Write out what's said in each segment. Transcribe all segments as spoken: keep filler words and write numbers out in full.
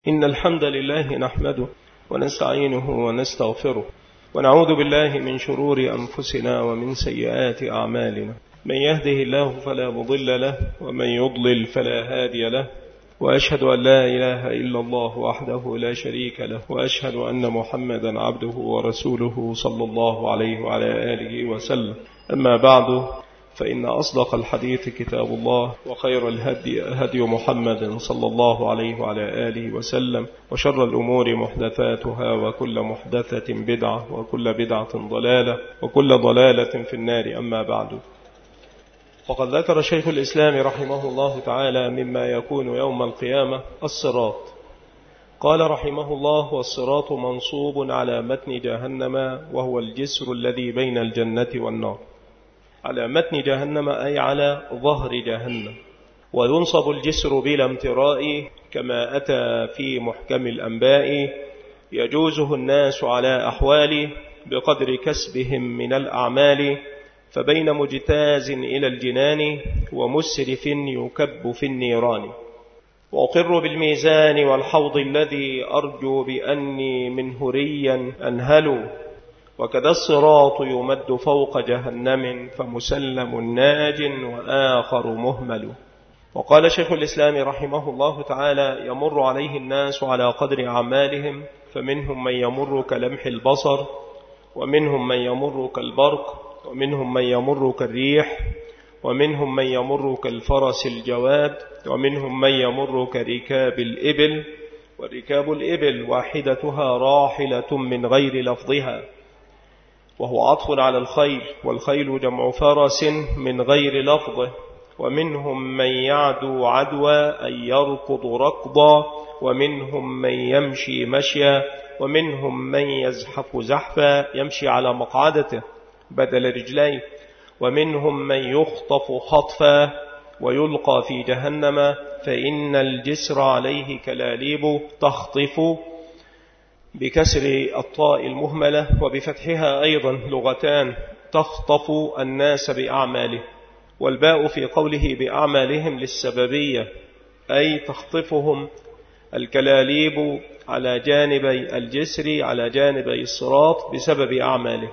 إن الحمد لله نحمده ونستعينه ونستغفره ونعوذ بالله من شرور أنفسنا ومن سيئات أعمالنا. من يهده الله فلا مضل له ومن يضلل فلا هادي له، وأشهد أن لا إله إلا الله وحده لا شريك له، وأشهد أن محمدا عبده ورسوله صلى الله عليه وعلى آله وسلم. أما بعد، فإن أصدق الحديث كتاب الله، وخير الهدي هدي محمد صلى الله عليه وعلى آله وسلم، وشر الأمور محدثاتها، وكل محدثة بدعة، وكل بدعة ضلالة، وكل ضلالة في النار. أما بعد، فقد ذكر شيخ الإسلام رحمه الله تعالى مما يكون يوم القيامة الصراط. قال رحمه الله: والصراط منصوب على متن جهنم، وهو الجسر الذي بين الجنة والنار. على متن جهنم أي على ظهر جهنم. وينصب الجسر بلا امتراء كما أتى في محكم الأنباء، يجوزه الناس على أحوال بقدر كسبهم من الأعمال، فبين مجتاز إلى الجنان ومسرف يكب في النيران. وأقر بالميزان والحوض الذي أرجو بأني منه ريا أنهل، وكذا الصراط يمد فوق جهنم فمسلم ناج وآخر مهمل. وقال شيخ الإسلام رحمه الله تعالى: يمر عليه الناس على قدر أعمالهم، فمنهم من يمر كلمح البصر، ومنهم من يمر كالبرق، ومنهم من يمر كالريح، ومنهم من يمر كالفرس الجواد، ومنهم من يمر كركاب الإبل. وركاب الإبل واحدتها راحلة من غير لفظها، وهو عطف على الخيل، والخيل جمع فرس من غير لفظه. ومنهم من يعدو عدوى أي يركض ركضا، ومنهم من يمشي مشيا، ومنهم من يزحف زحفا يمشي على مقعدته بدل رجليه، ومنهم من يخطف خطفا ويلقى في جهنم، فإن الجسر عليه كلاليب تخطف بكسر الطاء المهملة، وبفتحها أيضا لغتان: تخطف الناس بأعماله، والباء في قوله بأعمالهم للسببية، أي تخطفهم الكلاليب على جانبي الجسر على جانبي الصراط بسبب أعماله.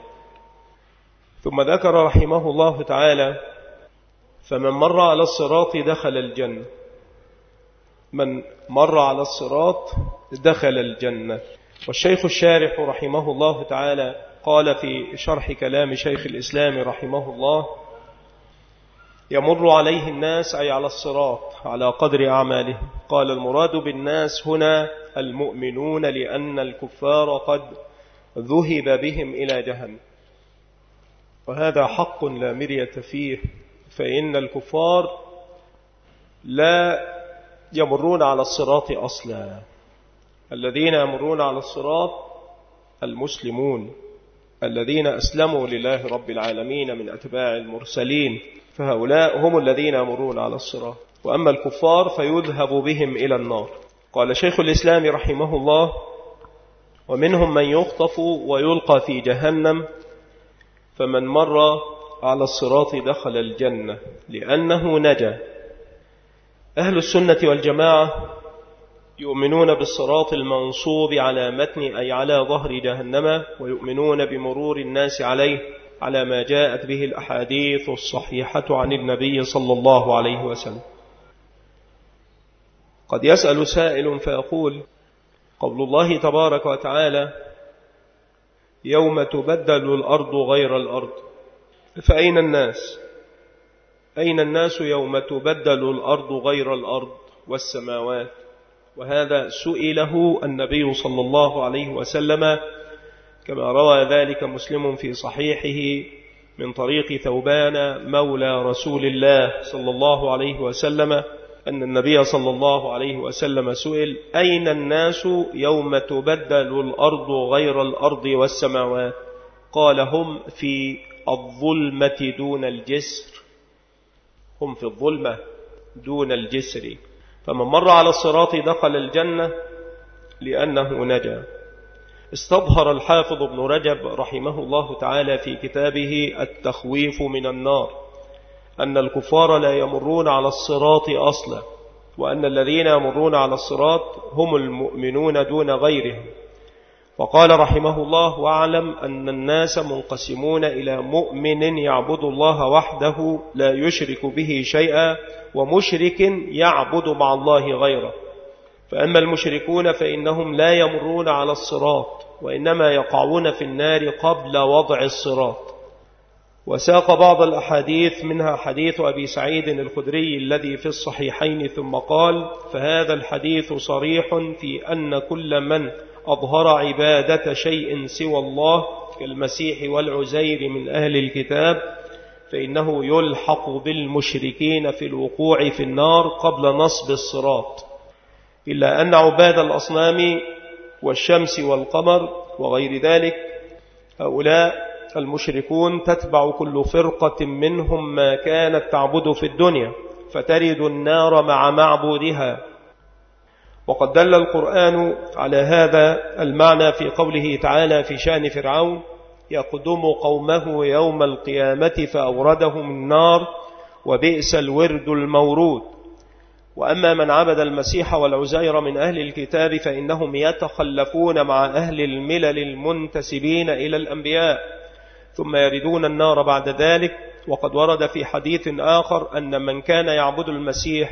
ثم ذكر رحمه الله تعالى: فمن مر على الصراط دخل الجنة. من مر على الصراط دخل الجنة. والشيخ الشارح رحمه الله تعالى قال في شرح كلام شيخ الإسلام رحمه الله: يمر عليه الناس أي على الصراط على قدر أعماله. قال: المراد بالناس هنا المؤمنون، لأن الكفار قد ذهب بهم إلى جهنم، وهذا حق لا مرية فيه، فإن الكفار لا يمرون على الصراط أصلا. الذين يمرون على الصراط المسلمون الذين أسلموا لله رب العالمين من أتباع المرسلين، فهؤلاء هم الذين يمرون على الصراط. وأما الكفار فيذهب بهم إلى النار. قال شيخ الإسلام رحمه الله: ومنهم من يخطف ويلقى في جهنم، فمن مر على الصراط دخل الجنة لأنه نجا. أهل السنة والجماعة يؤمنون بالصراط المنصوب على متن أي على ظهر جهنم، ويؤمنون بمرور الناس عليه على ما جاءت به الأحاديث الصحيحة عن النبي صلى الله عليه وسلم. قد يسأل سائل فيقول: قول الله تبارك وتعالى: يوم تبدل الأرض غير الأرض، فأين الناس؟ أين الناس يوم تبدل الأرض غير الأرض والسماوات؟ وهذا سئله النبي صلى الله عليه وسلم، كما روى ذلك مسلم في صحيحه من طريق ثوبان مولى رسول الله صلى الله عليه وسلم، أن النبي صلى الله عليه وسلم سئل: أين الناس يوم تبدل الأرض غير الأرض والسماوات؟ قال: هم في الظلمة دون الجسر. هم في الظلمة دون الجسر. فمن مر على الصراط دخل الجنة لأنه نجا. استظهر الحافظ ابن رجب رحمه الله تعالى في كتابه التخويف من النار أن الكفار لا يمرون على الصراط أصلا، وأن الذين يمرون على الصراط هم المؤمنون دون غيرهم. وقال رحمه الله: واعلم أن الناس منقسمون إلى مؤمن يعبد الله وحده لا يشرك به شيئا، ومشرك يعبد مع الله غيره. فأما المشركون فإنهم لا يمرون على الصراط، وإنما يقعون في النار قبل وضع الصراط. وساق بعض الأحاديث منها حديث أبي سعيد الخدري الذي في الصحيحين، ثم قال: فهذا الحديث صريح في أن كل من أظهر عبادة شيء سوى الله كالمسيح والعزير من أهل الكتاب فإنه يلحق بالمشركين في الوقوع في النار قبل نصب الصراط، إلا أن عباد الأصنام والشمس والقمر وغير ذلك هؤلاء المشركون تتبع كل فرقة منهم ما كانت تعبد في الدنيا فترد النار مع معبودها. وقد دل القرآن على هذا المعنى في قوله تعالى في شأن فرعون: يقدم قومه يوم القيامة فأوردهم النار وبئس الورد المورود. وأما من عبد المسيح والعزير من أهل الكتاب فإنهم يتخلفون مع أهل الملل المنتسبين إلى الأنبياء ثم يردون النار بعد ذلك. وقد ورد في حديث آخر أن من كان يعبد المسيح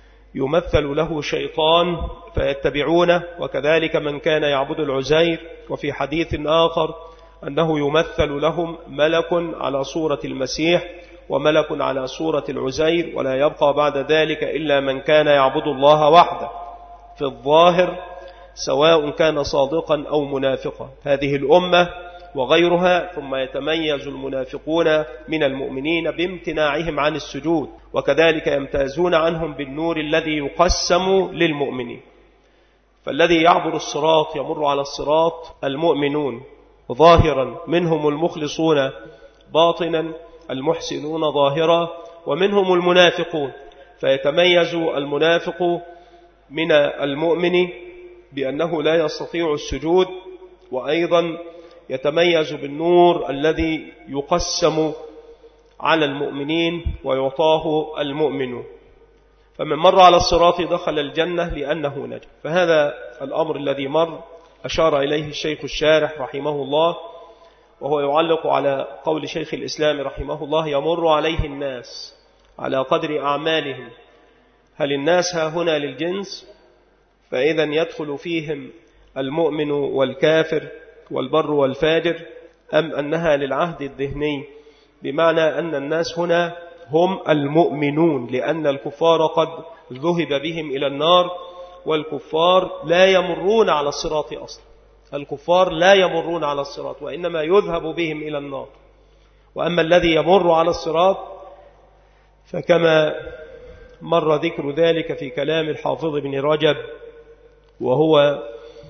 يمثل له شيطان فيتبعونه، وكذلك من كان يعبد العزير. وفي حديث آخر أنه يمثل لهم ملك على صورة المسيح وملك على صورة العزير، ولا يبقى بعد ذلك إلا من كان يعبد الله وحده في الظاهر سواء كان صادقا أو منافقا، هذه الأمة وغيرها. ثم يتميز المنافقون من المؤمنين بامتناعهم عن السجود، وكذلك يمتازون عنهم بالنور الذي يقسم للمؤمنين. فالذي يعبر الصراط يمر على الصراط المؤمنون ظاهرا، منهم المخلصون باطنا، المحسنون ظاهرا، ومنهم المنافقون. فيتميز المنافق من المؤمن بأنه لا يستطيع السجود، وأيضا يتميز بالنور الذي يقسم على المؤمنين ويعطاه المؤمنون. فمن مر على الصراط دخل الجنة لأنه نجا. فهذا الأمر الذي مر أشار إليه الشيخ الشارح رحمه الله، وهو يعلق على قول شيخ الإسلام رحمه الله: يمر عليه الناس على قدر أعمالهم. هل الناس ها هنا للجنس؟ فإذا يدخل فيهم المؤمن والكافر والبر والفاجر، أم أنها للعهد الذهني، بمعنى أن الناس هنا هم المؤمنون، لأن الكفار قد ذهب بهم إلى النار، والكفار لا يمرون على الصراط أصلا. الكفار لا يمرون على الصراط، وإنما يذهب بهم إلى النار. وأما الذي يمر على الصراط فكما مر ذكر ذلك في كلام الحافظ بن رجب، وهو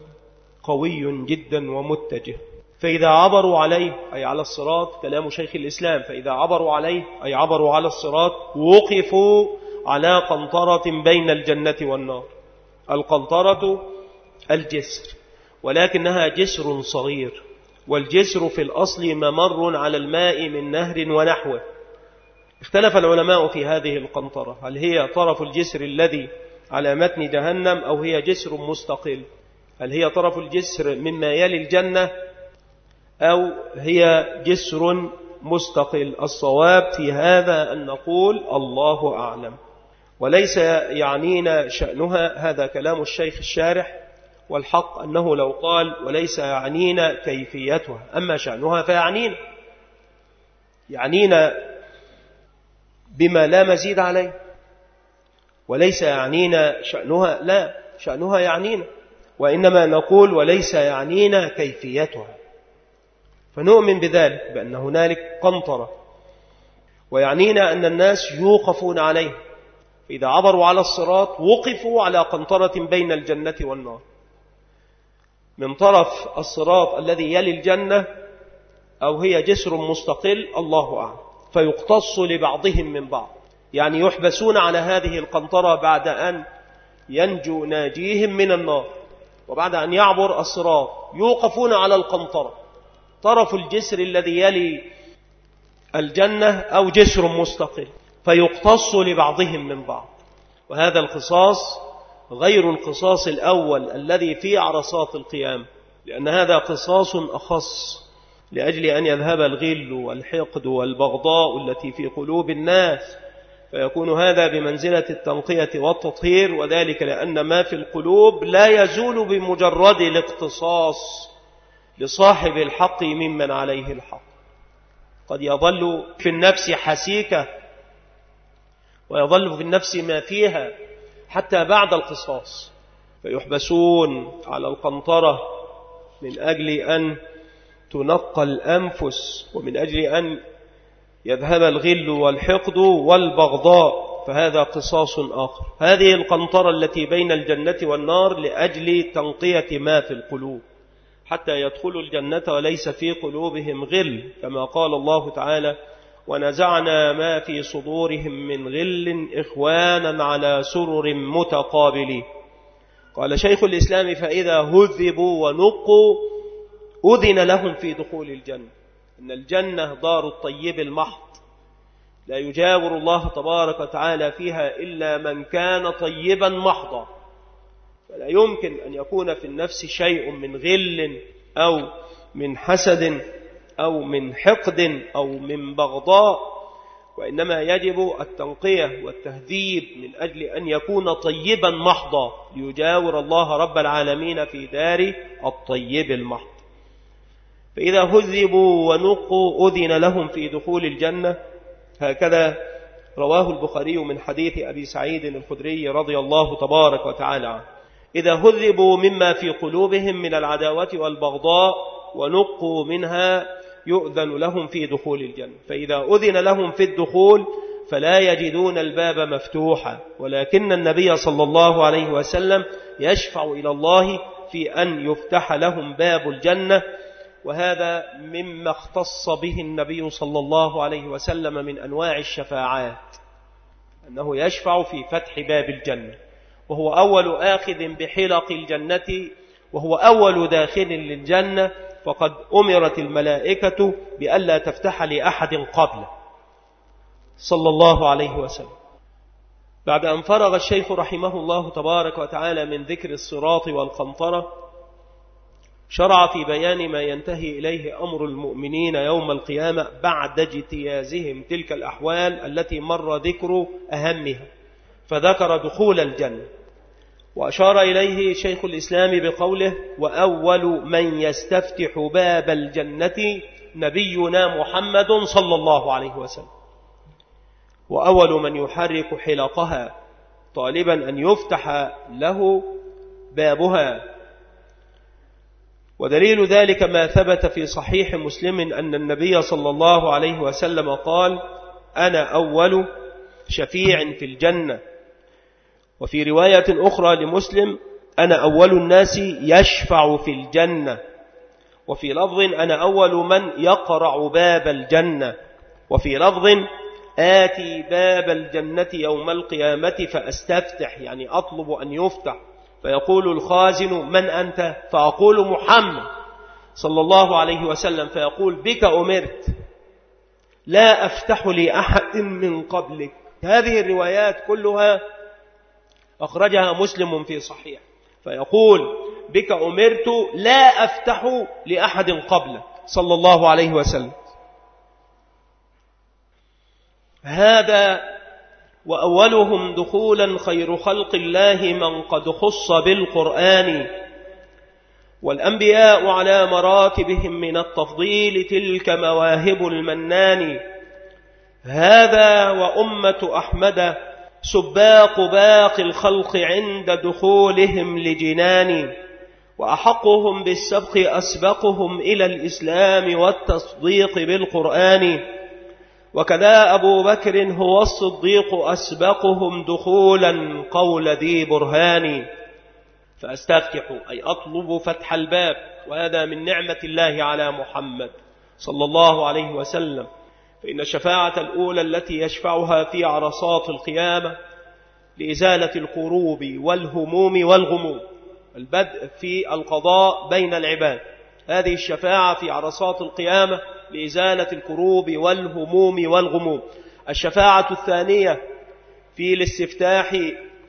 قوي جدا ومتجه. فإذا عبروا عليه أي على الصراط، كلام شيخ الإسلام، فإذا عبروا عليه أي عبروا على الصراط وقفوا على قنطرة بين الجنة والنار. القنطرة الجسر، ولكنها جسر صغير، والجسر في الأصل ممر على الماء من نهر ونحوه. اختلف العلماء في هذه القنطرة، هل هي طرف الجسر الذي على متن جهنم أو هي جسر مستقل؟ هل هي طرف الجسر مما يلي الجنة أو هي جسر مستقل؟ الصواب في هذا أن نقول الله أعلم، وليس يعنينا شأنها. هذا كلام الشيخ الشارح، والحق أنه لو قال وليس يعنينا كيفيتها، أما شأنها فيعنينا، يعنينا بما لا مزيد عليه. وليس يعنينا شأنها، لا، شأنها يعنينا، وإنما نقول وليس يعنينا كيفيتها. فنؤمن بذلك، بأن هنالك قنطرة، ويعنينا أن الناس يوقفون عليه. إذا عبروا على الصراط وقفوا على قنطرة بين الجنة والنار، من طرف الصراط الذي يلي الجنة أو هي جسر مستقل، الله أعلم. فيقتص لبعضهم من بعض، يعني يحبسون على هذه القنطرة بعد أن ينجو ناجيهم من النار، وبعد أن يعبر الصراط يوقفون على القنطرة، طرف الجسر الذي يلي الجنة أو جسر مستقل، فيقتص لبعضهم من بعض. وهذا القصاص غير القصاص الأول الذي في عرصات القيامة، لأن هذا قصاص أخص لأجل أن يذهب الغل والحقد والبغضاء التي في قلوب الناس، فيكون هذا بمنزلة التنقية والتطهير، وذلك لأن ما في القلوب لا يزول بمجرد الاقتصاص لصاحب الحق ممن عليه الحق. قد يظل في النفس حسيكة ويظل في النفس ما فيها حتى بعد القصاص، فيحبسون على القنطرة من أجل أن تنقى الأنفس ومن أجل أن يذهب الغل والحقد والبغضاء، فهذا قصاص آخر. هذه القنطرة التي بين الجنة والنار لأجل تنقية ما في القلوب حتى يدخلوا الجنة وليس في قلوبهم غل، كما قال الله تعالى: ونزعنا ما في صدورهم من غل إخوانا على سرر متقابلين. قال شيخ الإسلام: فإذا هذبوا ونقوا أذن لهم في دخول الجنة. إن الجنة دار الطيب المحض، لا يجاور الله تبارك وتعالى فيها إلا من كان طيبا محضا، فلا يمكن أن يكون في النفس شيء من غل أو من حسد أو من حقد أو من بغضاء، وإنما يجب التنقية والتهذيب من أجل أن يكون طيبا محضا ليجاور الله رب العالمين في دار الطيب المحض. فإذا هذبوا ونقوا أذن لهم في دخول الجنة. هكذا رواه البخاري من حديث أبي سعيد الخدري رضي الله تبارك وتعالى عنه: إذا هذبوا مما في قلوبهم من العداوة والبغضاء ونقوا منها يؤذن لهم في دخول الجنة. فإذا أذن لهم في الدخول فلا يجدون الباب مفتوحا، ولكن النبي صلى الله عليه وسلم يشفع إلى الله في أن يفتح لهم باب الجنة، وهذا مما اختص به النبي صلى الله عليه وسلم من أنواع الشفاعات، أنه يشفع في فتح باب الجنة، وهو أول آخذ بحلق الجنة وهو أول داخل للجنة، فقد أمرت الملائكة بألا تفتح لأحد قبله صلى الله عليه وسلم. بعد أن فرغ الشيخ رحمه الله تبارك وتعالى من ذكر الصراط والقنطرة، شرع في بيان ما ينتهي إليه أمر المؤمنين يوم القيامة بعد اجتيازهم تلك الأحوال التي مر ذكر أهمها، فذكر دخول الجنة، وأشار إليه شيخ الإسلام بقوله: وأول من يستفتح باب الجنة نبينا محمد صلى الله عليه وسلم، وأول من يحرك حلقها طالبا أن يفتح له بابها. ودليل ذلك ما ثبت في صحيح مسلم أن النبي صلى الله عليه وسلم قال: أنا أول شفيع في الجنة. وفي رواية أخرى لمسلم: أنا أول الناس يشفع في الجنة. وفي لفظ: أنا أول من يقرع باب الجنة. وفي لفظ: آتي باب الجنة يوم القيامة فأستفتح، يعني أطلب أن يفتح، فيقول الخازن: من أنت؟ فأقول: محمد صلى الله عليه وسلم، فيقول: بك أمرت، لا أفتح لأحد من قبلك. هذه الروايات كلها أخرجها مسلم في صحيح، فيقول: بك أمرت، لا أفتح لأحد قبلك صلى الله عليه وسلم. هذا وأولهم دخولا خير خلق الله من قد خص بالقرآن، والأنبياء على مراتبهم من التفضيل تلك مواهب المنان. هذا وأمة أحمد سباق باقي الخلق عند دخولهم لجنان، وأحقهم بالسبق أسبقهم إلى الإسلام والتصديق بالقرآن. وكذا أبو بكر هو الصديق أسبقهم دخولا قول ذي برهان. فأستفتح أي أطلب فتح الباب، وهذا من نعمة الله على محمد صلى الله عليه وسلم. فإن الشفاعة الأولى التي يشفعها في عرصات القيامة لإزالة الكروب والهموم والغموم، البدء في القضاء بين العباد، هذه الشفاعة في عرصات القيامة لإزالة الكروب والهموم والغموم. الشفاعة الثانية في الاستفتاح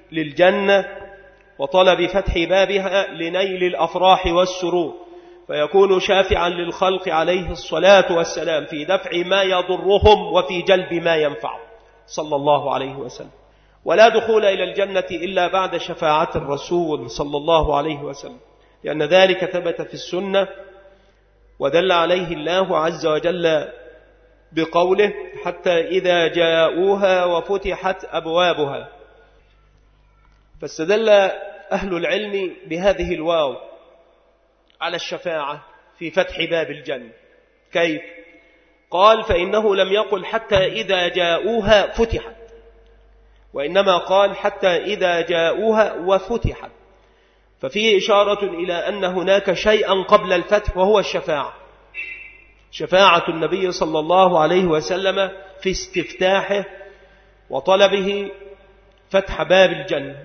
للجنة وطلب فتح بابها لنيل الأفراح والسرور، فيكون شافعا للخلق عليه الصلاة والسلام في دفع ما يضرهم وفي جلب ما ينفعهم صلى الله عليه وسلم. ولا دخول إلى الجنة إلا بعد شفاعة الرسول صلى الله عليه وسلم، لأن ذلك ثبت في السنة ودل عليه الله عز وجل بقوله حتى إذا جاءوها وفتحت أبوابها. فاستدل أهل العلم بهذه الواو على الشفاعة في فتح باب الجنة. كيف؟ قال فإنه لم يقل حتى إذا جاءوها فتحت، وإنما قال حتى إذا جاءوها وفتحت، ففيه إشارة إلى أن هناك شيئا قبل الفتح وهو الشفاعة، شفاعة النبي صلى الله عليه وسلم في استفتاحه وطلبه فتح باب الجنة.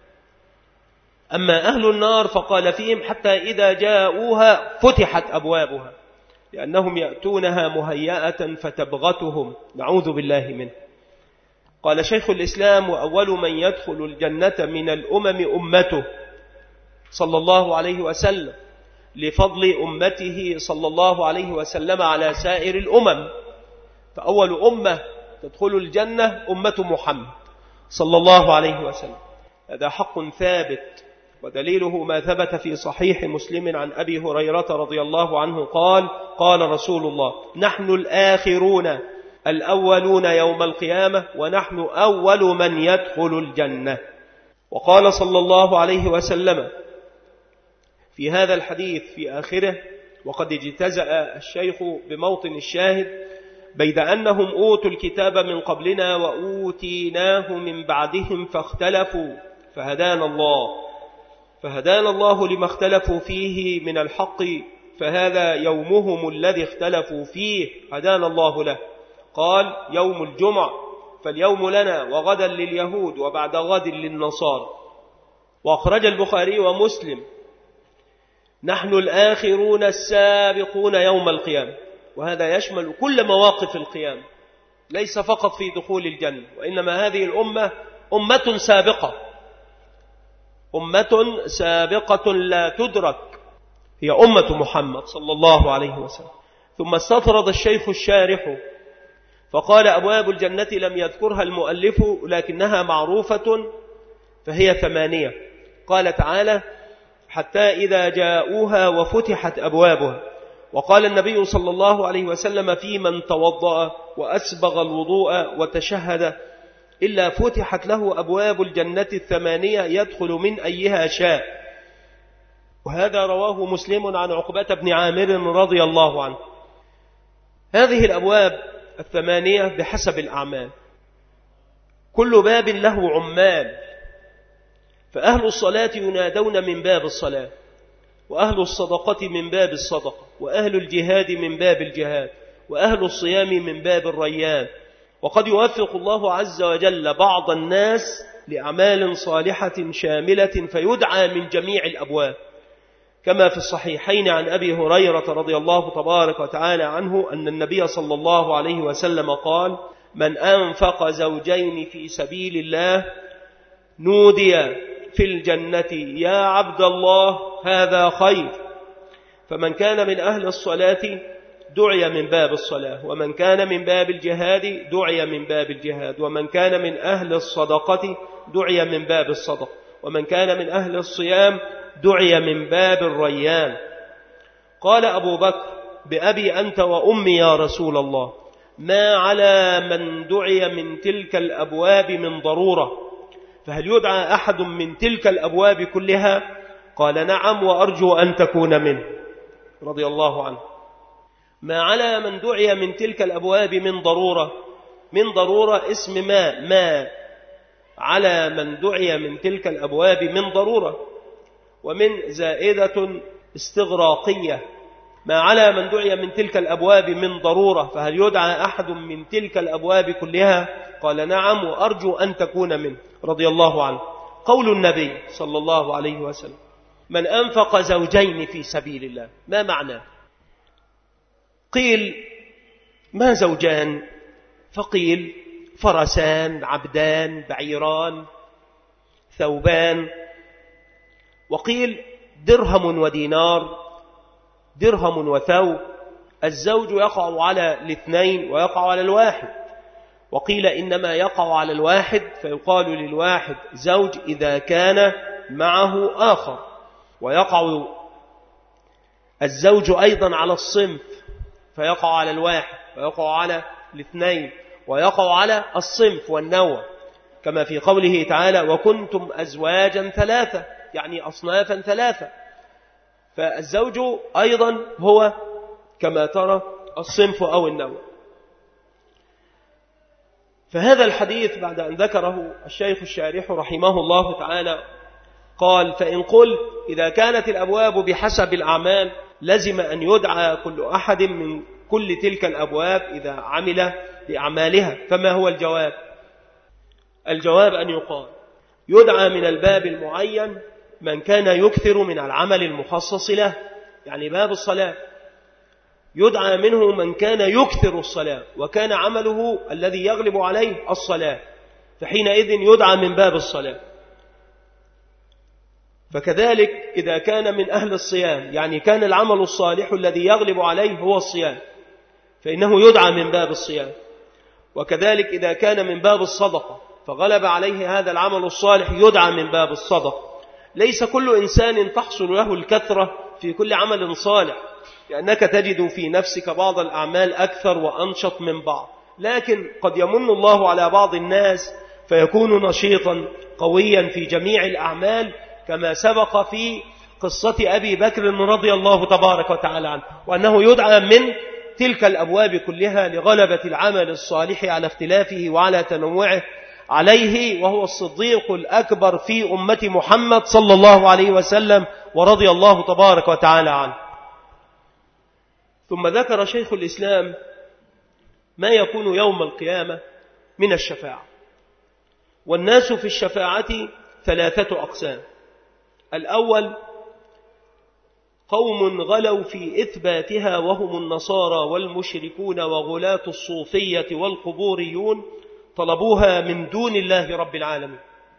أما أهل النار فقال فيهم حتى إذا جاءوها فتحت أبوابها، لأنهم يأتونها مهيئة فتبغتهم، نعوذ بالله منه. قال شيخ الإسلام وأول من يدخل الجنة من الأمم أمته صلى الله عليه وسلم، لفضل أمته صلى الله عليه وسلم على سائر الأمم، فأول أمة تدخل الجنة أمة محمد صلى الله عليه وسلم. هذا حق ثابت، ودليله ما ثبت في صحيح مسلم عن أبي هريرة رضي الله عنه قال قال رسول الله نحن الآخرون الأولون يوم القيامة ونحن أول من يدخل الجنة. وقال صلى الله عليه وسلم في هذا الحديث في آخره وقد اجتزأ الشيخ بموطن الشاهد بيد أنهم أوتوا الكتاب من قبلنا وأوتيناه من بعدهم فاختلفوا فهدانا الله فهدانا الله لما اختلفوا فيه من الحق، فهذا يومهم الذي اختلفوا فيه هدانا الله له. قال يوم الجمعة، فاليوم لنا وغدا لليهود وبعد غد للنصارى. وأخرج البخاري ومسلم نحن الآخرون السابقون يوم القيامة، وهذا يشمل كل مواقف القيامة، ليس فقط في دخول الجنة، وإنما هذه الأمة أمة سابقة، أمة سابقة لا تدرك، هي أمة محمد صلى الله عليه وسلم. ثم استطرد الشيخ الشارح فقال أبواب الجنة لم يذكرها المؤلف لكنها معروفة فهي ثمانية. قال تعالى حتى إذا جاءوها وفتحت أبوابها. وقال النبي صلى الله عليه وسلم في من توضأ وأسبغ الوضوء وتشهد إلا فتحت له أبواب الجنة الثمانية يدخل من أيها شاء. وهذا رواه مسلم عن عقبة بن عامر رضي الله عنه. هذه الأبواب الثمانية بحسب الأعمال، كل باب له عمال، فأهل الصلاة ينادون من باب الصلاة، وأهل الصدقة من باب الصدقة، وأهل الجهاد من باب الجهاد، وأهل الصيام من باب الريان. وقد يوفق الله عز وجل بعض الناس لأعمال صالحة شاملة فيدعى من جميع الأبواب، كما في الصحيحين عن أبي هريرة رضي الله تبارك وتعالى عنه أن النبي صلى الله عليه وسلم قال من أنفق زوجين في سبيل الله نودي في الجنة يا عبد الله هذا خير. فمن كان من أهل الصلاة دعي من باب الصلاة، ومن كان من باب الجهاد دعي من باب الجهاد، ومن كان من أهل الصدقة دعي من باب الصدقة، ومن كان من أهل الصيام دعي من باب الريان. قال أبو بكر بأبي أنت وأمي يا رسول الله ما على من دعي من تلك الأبواب من ضرورة، فهل يدعى أحد من تلك الأبواب كلها؟ قال نعم وأرجو أن تكون منه رضي الله عنه. ما على من دعي من تلك الأبواب من ضرورة، من ضرورة اسم ما ما على من دعي من تلك الأبواب من ضرورة، ومن زائدة استغراقية. ما على من دعي من تلك الأبواب من ضرورة فهل يدعى أحد من تلك الأبواب كلها؟ قال نعم وأرجو أن تكون منه رضي الله عنه. قول النبي صلى الله عليه وسلم من أنفق زوجين في سبيل الله، ما معنى؟ قيل ما زوجان؟ فقيل فرسان، عبدان، بعيران. ثوبان، وقيل درهم ودينار، درهم وثوب. الزوج يقع على الاثنين ويقع على الواحد، وقيل إنما يقع على الواحد فيقال للواحد زوج إذا كان معه آخر، ويقع الزوج أيضا على الصنف فيقع على الواحد ويقع على الاثنين ويقع على الصنف والنوع، كما في قوله تعالى وكنتم أزواجا ثلاثة، يعني أصنافا ثلاثة. فالزوج أيضا هو كما ترى الصنف أو النوع. فهذا الحديث بعد أن ذكره الشيخ الشارح رحمه الله تعالى قال فإن قلت إذا كانت الأبواب بحسب الأعمال لزم أن يدعى كل أحد من كل تلك الأبواب إذا عمل بأعمالها، فما هو الجواب؟ الجواب أن يقال يدعى من الباب المعين من كان يكثر من العمل المخصص له، يعني باب الصلاة يدعى منه من كان يكثر الصلاة وكان عمله الذي يغلب عليه الصلاة، فحينئذ يدعى من باب الصلاة. فكذلك إذا كان من أهل الصيام، يعني كان العمل الصالح الذي يغلب عليه هو الصيام، فإنه يدعى من باب الصيام. وكذلك إذا كان من باب الصدقة فغلب عليه هذا العمل الصالح يدعى من باب الصدقة. ليس كل إنسان تحصل له الكثرة في كل عمل صالح، لأنك تجد في نفسك بعض الأعمال أكثر وأنشط من بعض، لكن قد يمن الله على بعض الناس فيكون نشيطا قويا في جميع الأعمال، كما سبق في قصة أبي بكر رضي الله تبارك وتعالى عنه، وأنه يدعى من تلك الأبواب كلها لغلبة العمل الصالح على اختلافه وعلى تنوعه عليه، وهو الصديق الأكبر في أمة محمد صلى الله عليه وسلم ورضي الله تبارك وتعالى عنه. ثم ذكر شيخ الإسلام ما يكون يوم القيامة من الشفاعة. والناس في الشفاعة ثلاثة أقسام. الأول قوم غلوا في إثباتها وهم النصارى والمشركون وغلاة الصوفية والقبوريون، طلبوها من دون الله رب العالمين.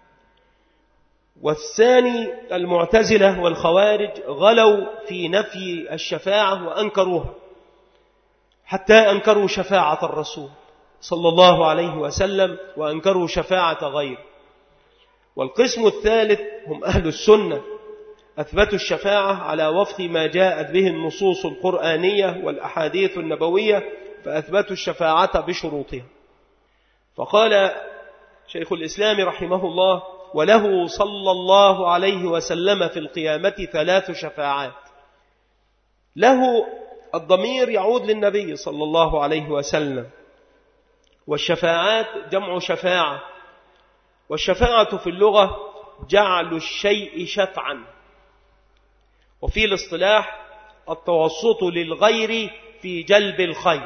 والثاني المعتزلة والخوارج غلوا في نفي الشفاعة وأنكروها، حتى أنكروا شفاعة الرسول صلى الله عليه وسلم وأنكروا شفاعة غيره. والقسم الثالث هم أهل السنة، أثبتوا الشفاعة على وفق ما جاءت به النصوص القرآنية والأحاديث النبوية، فأثبتوا الشفاعة بشروطها. فقال شيخ الإسلام رحمه الله وله صلى الله عليه وسلم في القيامة ثلاث شفاعات. له الضمير يعود للنبي صلى الله عليه وسلم، والشفاعات جمع شفاعة، والشفاعة في اللغة جعل الشيء شفعا، وفي الاصطلاح التوسط للغير في جلب الخير،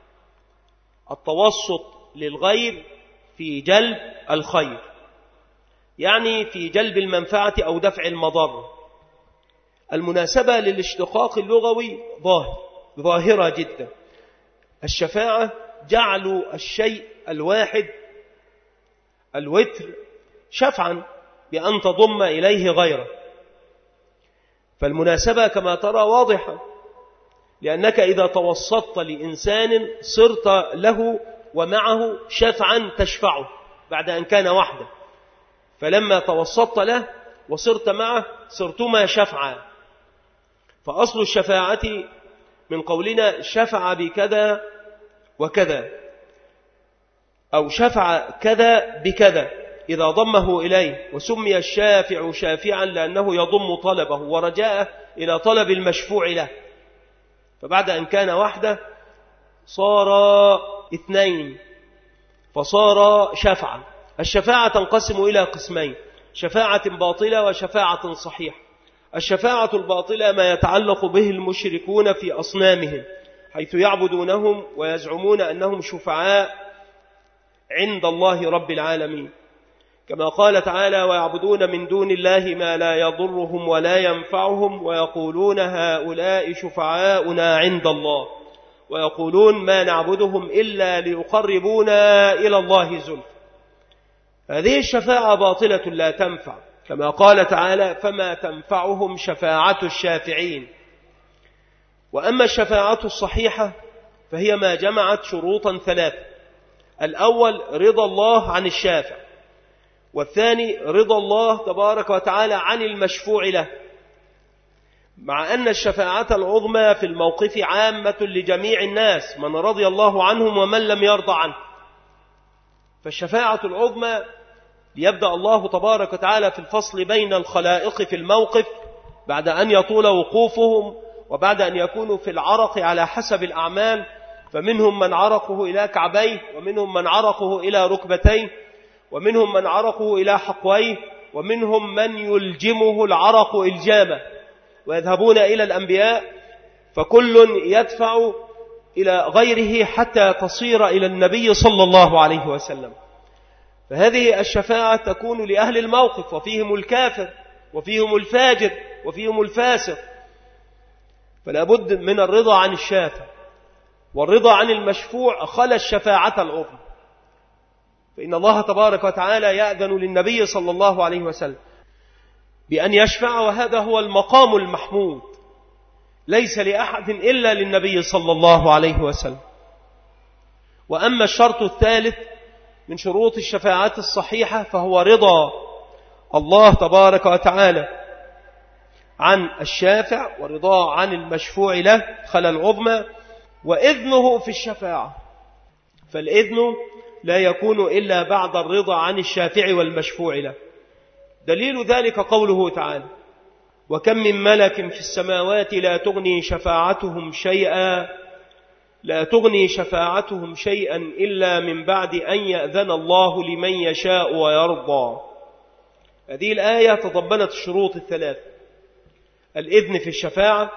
التوسط للغير في جلب الخير، يعني في جلب المنفعة أو دفع المضر. المناسبة للاشتقاق اللغوي ظاهر ظاهرة جدا. الشفاعة جعل الشيء الواحد الوتر شفعا بأن تضم إليه غيره، فالمناسبة كما ترى واضحة، لأنك إذا توسطت لإنسان صرت له ومعه شفعا تشفعه بعد أن كان وحده، فلما توسطت له وصرت معه صرتما شفعا. فأصل الشفاعة من قولنا شفع بكذا وكذا، أو شفع كذا بكذا إذا ضمه إليه، وسمي الشافع شافعا لأنه يضم طلبه ورجاءه إلى طلب المشفوع له، فبعد أن كان وحده صار اثنين فصار شفعا. الشفاعة تنقسم إلى قسمين: شفاعة باطلة وشفاعة صحيحة. الشفاعة الباطلة ما يتعلق به المشركون في أصنامهم، حيث يعبدونهم ويزعمون أنهم شفعاء عند الله رب العالمين، كما قال تعالى ويعبدون من دون الله ما لا يضرهم ولا ينفعهم ويقولون هؤلاء شفعاؤنا عند الله ويقولون ما نعبدهم إلا ليقربونا إلى الله زلفى. هذه الشفاعة باطلة لا تنفع، كما قال تعالى: فما تنفعهم شفاعة الشافعين. وأما الشفاعة الصحيحة فهي ما جمعت شروطا ثلاثة: الأول رضا الله عن الشافع، والثاني رضا الله تبارك وتعالى عن المشفوع له، مع أن الشفاعة العظمى في الموقف عامة لجميع الناس، من رضي الله عنهم ومن لم يرضى عنه. فالشفاعة العظمى ليبدأ الله تبارك وتعالى في الفصل بين الخلائق في الموقف بعد أن يطول وقوفهم وبعد أن يكونوا في العرق على حسب الأعمال، فمنهم من عرقه إلى كعبيه، ومنهم من عرقه إلى ركبتيه، ومنهم من عرقه إلى حقويه، ومنهم من يلجمه العرق إلجامه، ويذهبون إلى الأنبياء فكل يدفع إلى غيره حتى تصير إلى النبي صلى الله عليه وسلم. فهذه الشفاعة تكون لأهل الموقف، وفيهم الكافر وفيهم الفاجر وفيهم الفاسق، فلا بد من الرضا عن الشافع، والرضا عن المشفوع خلى الشفاعة العظمى. فإن الله تبارك وتعالى يأذن للنبي صلى الله عليه وسلم بأن يشفع، وهذا هو المقام المحمود، ليس لأحد إلا للنبي صلى الله عليه وسلم. وأما الشرط الثالث من شروط الشفاعة الصحيحة فهو رضا الله تبارك وتعالى عن الشافع، ورضا عن المشفوع له خلى العظمى، وإذنه في الشفاعة. فالإذن لا يكون إلا بعد الرضا عن الشافع والمشفوع له. دليل ذلك قوله تعالى: وكم من ملك في السماوات لا تغني شفاعتهم شيئا لا تغني شفاعتهم شيئا إلا من بعد أن يأذن الله لمن يشاء ويرضى. هذه الآية تضمنت الشروط الثلاث: الإذن في الشفاعة،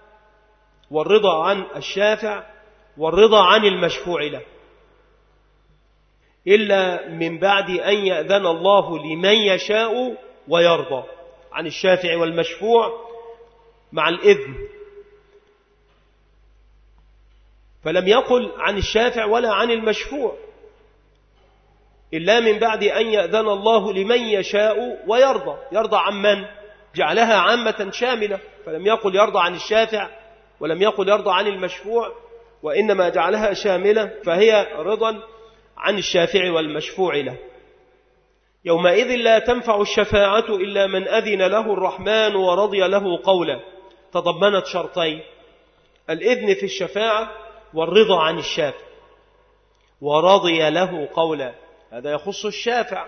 والرضا عن الشافع، والرضا عن المشفوع له، إلا من بعد أن يأذن الله لمن يشاء ويرضى. عن الشافع والمشفوع مع الإذن، فلم يقل عن الشافع ولا عن المشفوع، إلا من بعد أن يأذن الله لمن يشاء ويرضى. يرضى عن من؟ جعلها عامة شاملة، فلم يقل يرضى عن الشافع ولم يقل يرضى عن المشفوع، وإنما جعلها شاملة، فهي رضا عن الشافع والمشفوع له. يومئذ لا تنفع الشفاعة إلا من أذن له الرحمن ورضي له قولا. تضمنت شرطين: الإذن في الشفاعة، والرضا عن الشافع. ورضي له قولا، هذا يخص الشافع،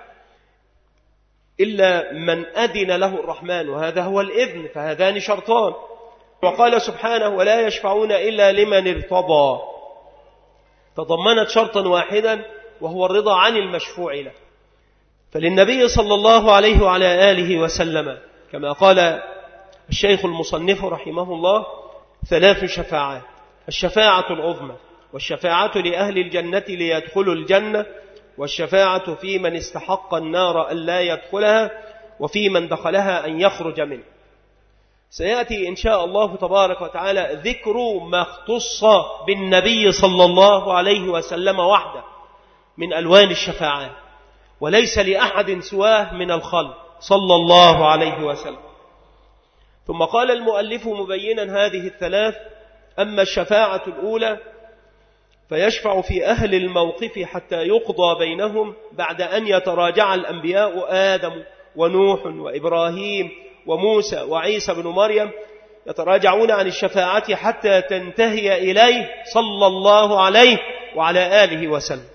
إلا من أذن له الرحمن، وهذا هو الإذن، فهذان شرطان. وقال سبحانه: ولا يشفعون إلا لمن ارتضى. تضمنت شرطا واحدا وهو الرضا عن المشفوع له. فللنبي صلى الله عليه وعلى آله وسلم كما قال الشيخ المصنف رحمه الله ثلاث شفاعات: الشفاعة العظمى، والشفاعة لأهل الجنة ليدخلوا الجنة، والشفاعة في من استحق النار أن لا يدخلها، وفي من دخلها أن يخرج منه. سيأتي إن شاء الله تبارك وتعالى ذكر ما اختص بالنبي صلى الله عليه وسلم وحده من ألوان الشفاعات، وليس لأحد سواه من الخلق صلى الله عليه وسلم. ثم قال المؤلف مبينا هذه الثلاث: أما الشفاعة الأولى فيشفع في أهل الموقف حتى يقضى بينهم بعد أن يتراجع الأنبياء آدم ونوح وإبراهيم وموسى وعيسى بن مريم، يتراجعون عن الشفاعة حتى تنتهي إليه صلى الله عليه وعلى آله وسلم.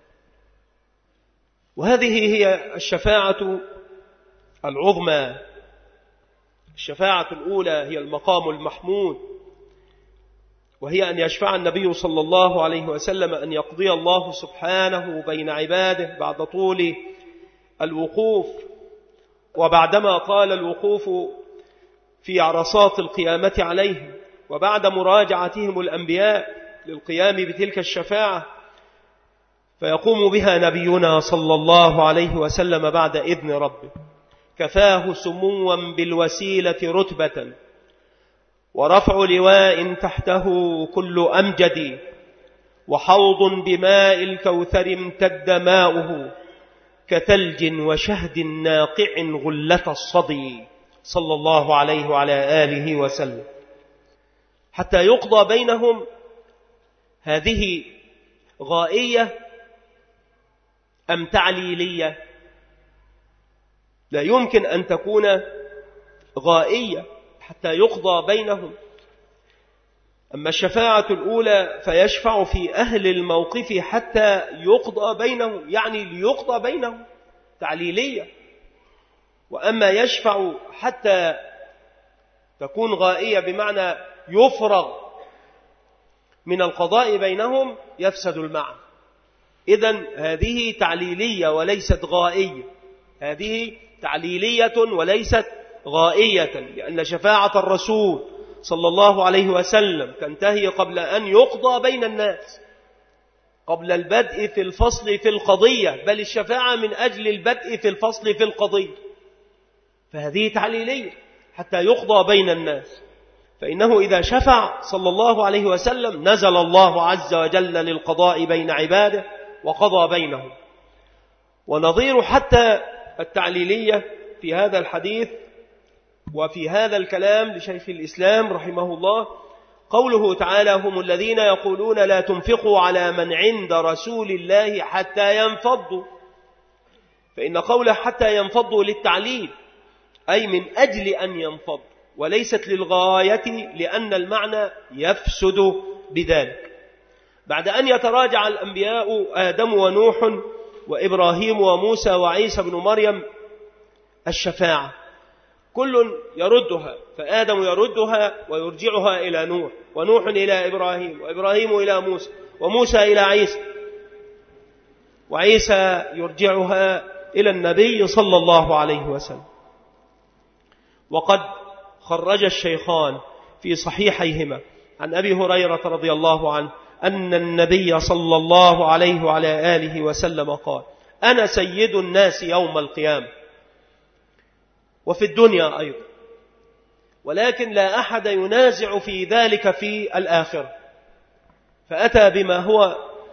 وهذه هي الشفاعة العظمى. الشفاعة الأولى هي المقام المحمود، وهي أن يشفع النبي صلى الله عليه وسلم أن يقضي الله سبحانه بين عباده بعد طول الوقوف، وبعدما طال الوقوف في عرصات القيامة عليهم، وبعد مراجعتهم الأنبياء للقيام بتلك الشفاعة، فيقوم بها نبينا صلى الله عليه وسلم بعد إذن ربه. كفاه سموا بالوسيلة رتبة، ورفع لواء تحته كل أمجد، وحوض بماء الكوثر امتد ماؤه، كثلج وشهد ناقع غلة الصدي صلى الله عليه وعلى آله وسلم، حتى يقضى بينهم. هذه غائية أم تعليلية؟ لا يمكن أن تكون غائية حتى يقضى بينهم. أما الشفاعة الأولى فيشفع في أهل الموقف حتى يقضى بينهم، يعني ليقضى بينهم، تعليلية. وأما يشفع حتى تكون غائية بمعنى يفرغ من القضاء بينهم، يفسد المعنى. إذن هذه تعليلية وليست غائية، هذه تعليلية وليست غائية، لأن شفاعة الرسول صلى الله عليه وسلم تنتهي قبل أن يقضى بين الناس، قبل البدء في الفصل في القضية، بل الشفاعة من أجل البدء في الفصل في القضية. فهذه تعليلية حتى يقضى بين الناس. فإنه إذا شفع صلى الله عليه وسلم نزل الله عز وجل للقضاء بين عباده وقضى بينهم. ونظير حتى التعليلية في هذا الحديث وفي هذا الكلام لشيخ الإسلام رحمه الله قوله تعالى: هم الذين يقولون لا تنفقوا على من عند رسول الله حتى ينفضوا. فإن قوله حتى ينفضوا للتعليل، أي من أجل أن ينفض، وليست للغاية، لأن المعنى يفسد بذلك. بعد أن يتراجع الأنبياء آدم ونوح وإبراهيم وموسى وعيسى بن مريم الشفاعة، كل يردها، فآدم يردها ويرجعها إلى نوح، ونوح إلى إبراهيم، وإبراهيم إلى موسى، وموسى إلى عيسى، وعيسى يرجعها إلى النبي صلى الله عليه وسلم. وقد خرج الشيخان في صحيحيهما عن أبي هريرة رضي الله عنه أن النبي صلى الله عليه وعلى آله وسلم قال: أنا سيد الناس يوم القيامة، وفي الدنيا أيضا، ولكن لا أحد ينازع في ذلك في الآخرة. فأتى بما هو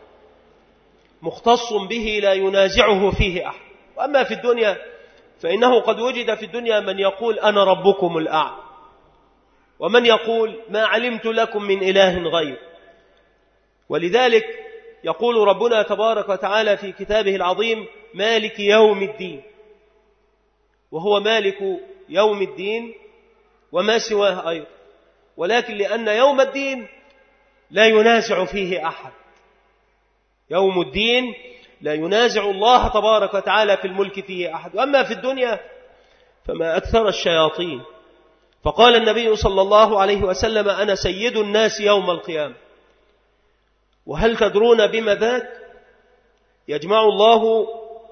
مختص به لا ينازعه فيه أحد. وأما في الدنيا فإنه قد وجد في الدنيا من يقول أنا ربكم الأعلى، ومن يقول ما علمت لكم من إله غير. ولذلك يقول ربنا تبارك وتعالى في كتابه العظيم: مالك يوم الدين، وهو مالك يوم الدين وما سواه أيضا، ولكن لأن يوم الدين لا ينازع فيه أحد، يوم الدين لا ينازع الله تبارك وتعالى في الملك فيه أحد. وأما في الدنيا فما أكثر الشياطين. فقال النبي صلى الله عليه وسلم: أنا سيد الناس يوم القيامة. وهل تدرون بما ذاك؟ يجمع الله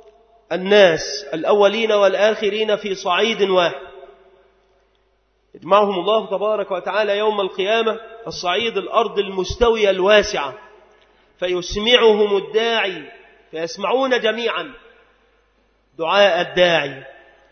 الناس الأولين والآخرين في صعيد واحد، يجمعهم الله تبارك وتعالى يوم القيامة الصعيد الأرض المستوية الواسعة، فيسمعهم الداعي، فيسمعون جميعا دعاء الداعي،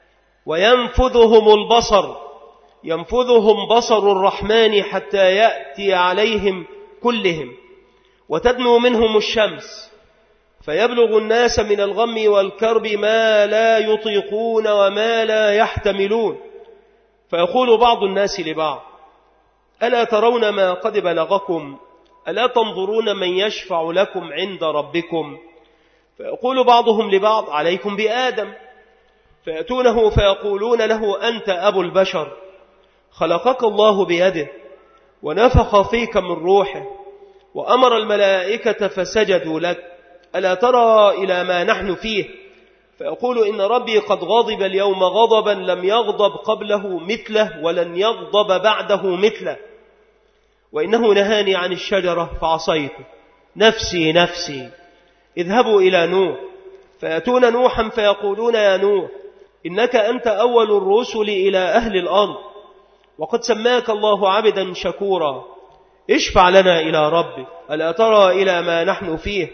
وينفذهم البصر، ينفذهم بصر الرحمن حتى يأتي عليهم كلهم، وتدنو منهم الشمس، فيبلغ الناس من الغم والكرب ما لا يطيقون وما لا يحتملون. فيقول بعض الناس لبعض: ألا ترون ما قد بلغكم؟ ألا تنظرون من يشفع لكم عند ربكم؟ فيقول بعضهم لبعض: عليكم بآدم. فيأتونه فيقولون له: أنت أبو البشر، خلقك الله بيده، ونفخ فيك من روحه، وأمر الملائكة فسجدوا لك، ألا ترى إلى ما نحن فيه؟ فيقول: إن ربي قد غضب اليوم غضبا لم يغضب قبله مثله ولن يغضب بعده مثله، وإنه نهاني عن الشجرة فعصيته، نفسي نفسي. اذهبوا إلى نوح. فيأتون نوحا فيقولون: يا نوح، إنك أنت أول الرسل إلى أهل الأرض، وقد سماك الله عبدا شكورا، اشفع لنا إلى ربك، ألا ترى إلى ما نحن فيه؟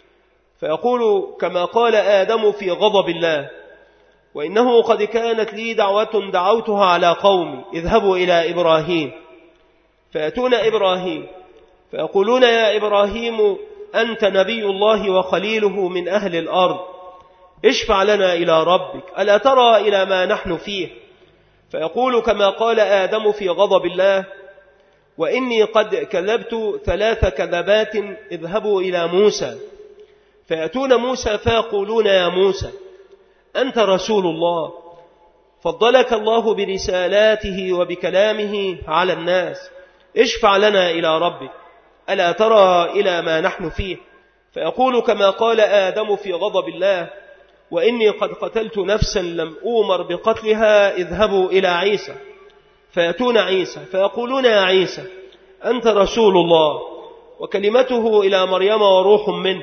فيقول كما قال آدم في غضب الله: وإنه قد كانت لي دعوة دعوتها على قومي، اذهبوا إلى إبراهيم. فيأتون إبراهيم فيقولون: يا إبراهيم، أنت نبي الله وخليله من أهل الأرض، اشفع لنا إلى ربك ألا ترى إلى ما نحن فيه؟ فيقول كما قال آدم في غضب الله: وإني قد كذبت ثلاث كذبات اذهبوا إلى موسى. فيأتون موسى فيقولون: يا موسى أنت رسول الله، فضلك الله برسالاته وبكلامه على الناس، اشفع لنا إلى ربك ألا ترى إلى ما نحن فيه؟ فيقول كما قال آدم في غضب الله: وإني قد قتلت نفسا لم أؤمر بقتلها اذهبوا إلى عيسى. فيأتون عيسى فيقولون: يا عيسى أنت رسول الله، وكلمته إلى مريم وروح منه،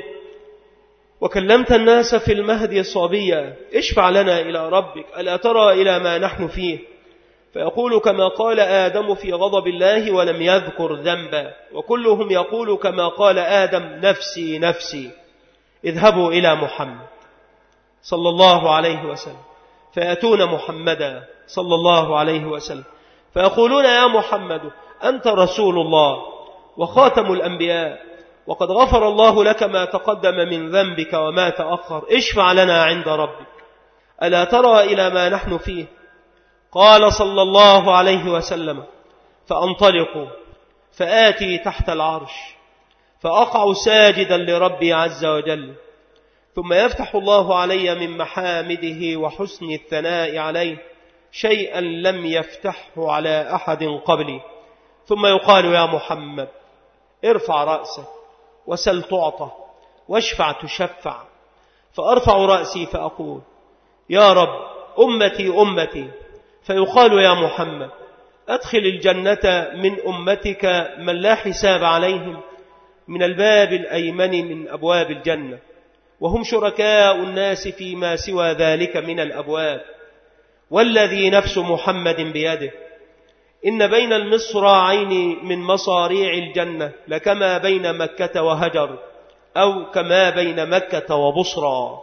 وكلمت الناس في المهد صبيا، اشفع لنا إلى ربك ألا ترى إلى ما نحن فيه؟ فيقول كما قال آدم في غضب الله ولم يذكر ذنبا. وكلهم يقول كما قال آدم: نفسي نفسي، اذهبوا إلى محمد صلى الله عليه وسلم. فيأتون محمدا صلى الله عليه وسلم فيقولون: يا محمد أنت رسول الله وخاتم الأنبياء، وقد غفر الله لك ما تقدم من ذنبك وما تأخر، اشفع لنا عند ربك ألا ترى إلى ما نحن فيه؟ قال صلى الله عليه وسلم: فأنطلق فآتي تحت العرش فأقع ساجدا لربي عز وجل، ثم يفتح الله علي من محامده وحسن الثناء عليه شيئا لم يفتحه على أحد قبلي، ثم يقال: يا محمد ارفع رأسك وسل تعطى واشفع تشفع. فأرفع رأسي فأقول: يا رب أمتي أمتي. فيقال: يا محمد أدخل الجنة من أمتك من لا حساب عليهم من الباب الأيمن من أبواب الجنة، وهم شركاء الناس فيما سوى ذلك من الأبواب، والذي نفس محمد بيده إن بين المصراعين من مصاريع الجنة لكما بين مكة وهجر، أو كما بين مكة وبصرى.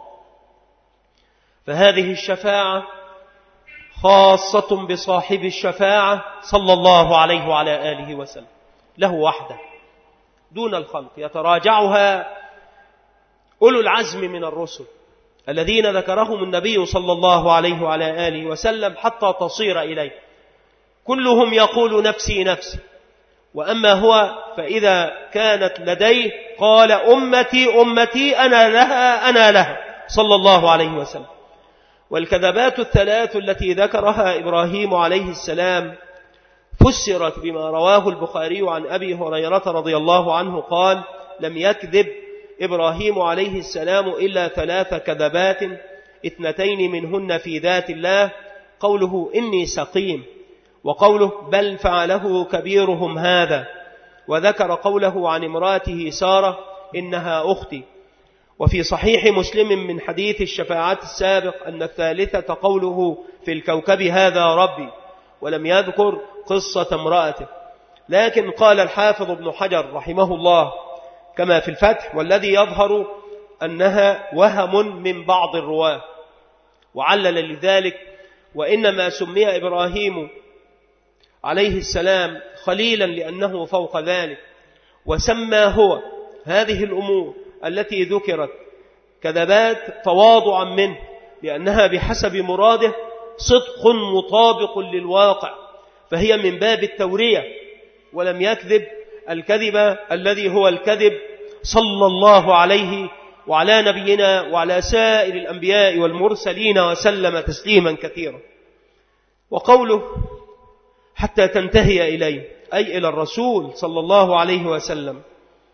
فهذه الشفاعة خاصة بصاحب الشفاعة صلى الله عليه وعلى آله وسلم، له وحده دون الخلق، يتراجعها أولو العزم من الرسل الذين ذكرهم النبي صلى الله عليه وعلى آله وسلم حتى تصير إليه. كلهم يقول: نفسي نفسي. وأما هو فإذا كانت لديه قال: أمتي أمتي، أنا لها أنا لها، صلى الله عليه وسلم. والكذبات الثلاث التي ذكرها إبراهيم عليه السلام فسرت بما رواه البخاري عن أبي هريرة رضي الله عنه قال: لم يكذب إبراهيم عليه السلام إلا ثلاث كذبات، اثنتين منهن في ذات الله، قوله: إني سقيم، وقوله: بل فعله كبيرهم هذا، وذكر قوله عن امرأته سارة: إنها أختي. وفي صحيح مسلم من حديث الشفاعة السابق أن الثالثة قوله في الكوكب: هذا ربي، ولم يذكر قصة امرأته. لكن قال الحافظ ابن حجر رحمه الله كما في الفتح: والذي يظهر أنها وهم من بعض الرواة، وعلل لذلك: وإنما سمي إبراهيم عليه السلام خليلا لأنه فوق ذلك، وسمى هو هذه الأمور التي ذكرت كذبات تواضعا منه، لأنها بحسب مراده صدق مطابق للواقع، فهي من باب التورية، ولم يكذب الكذب الذي هو الكذب صلى الله عليه وعلى نبينا وعلى سائر الأنبياء والمرسلين وسلم تسليما كثيرا. وقوله: حتى تنتهي إليه، أي إلى الرسول صلى الله عليه وسلم،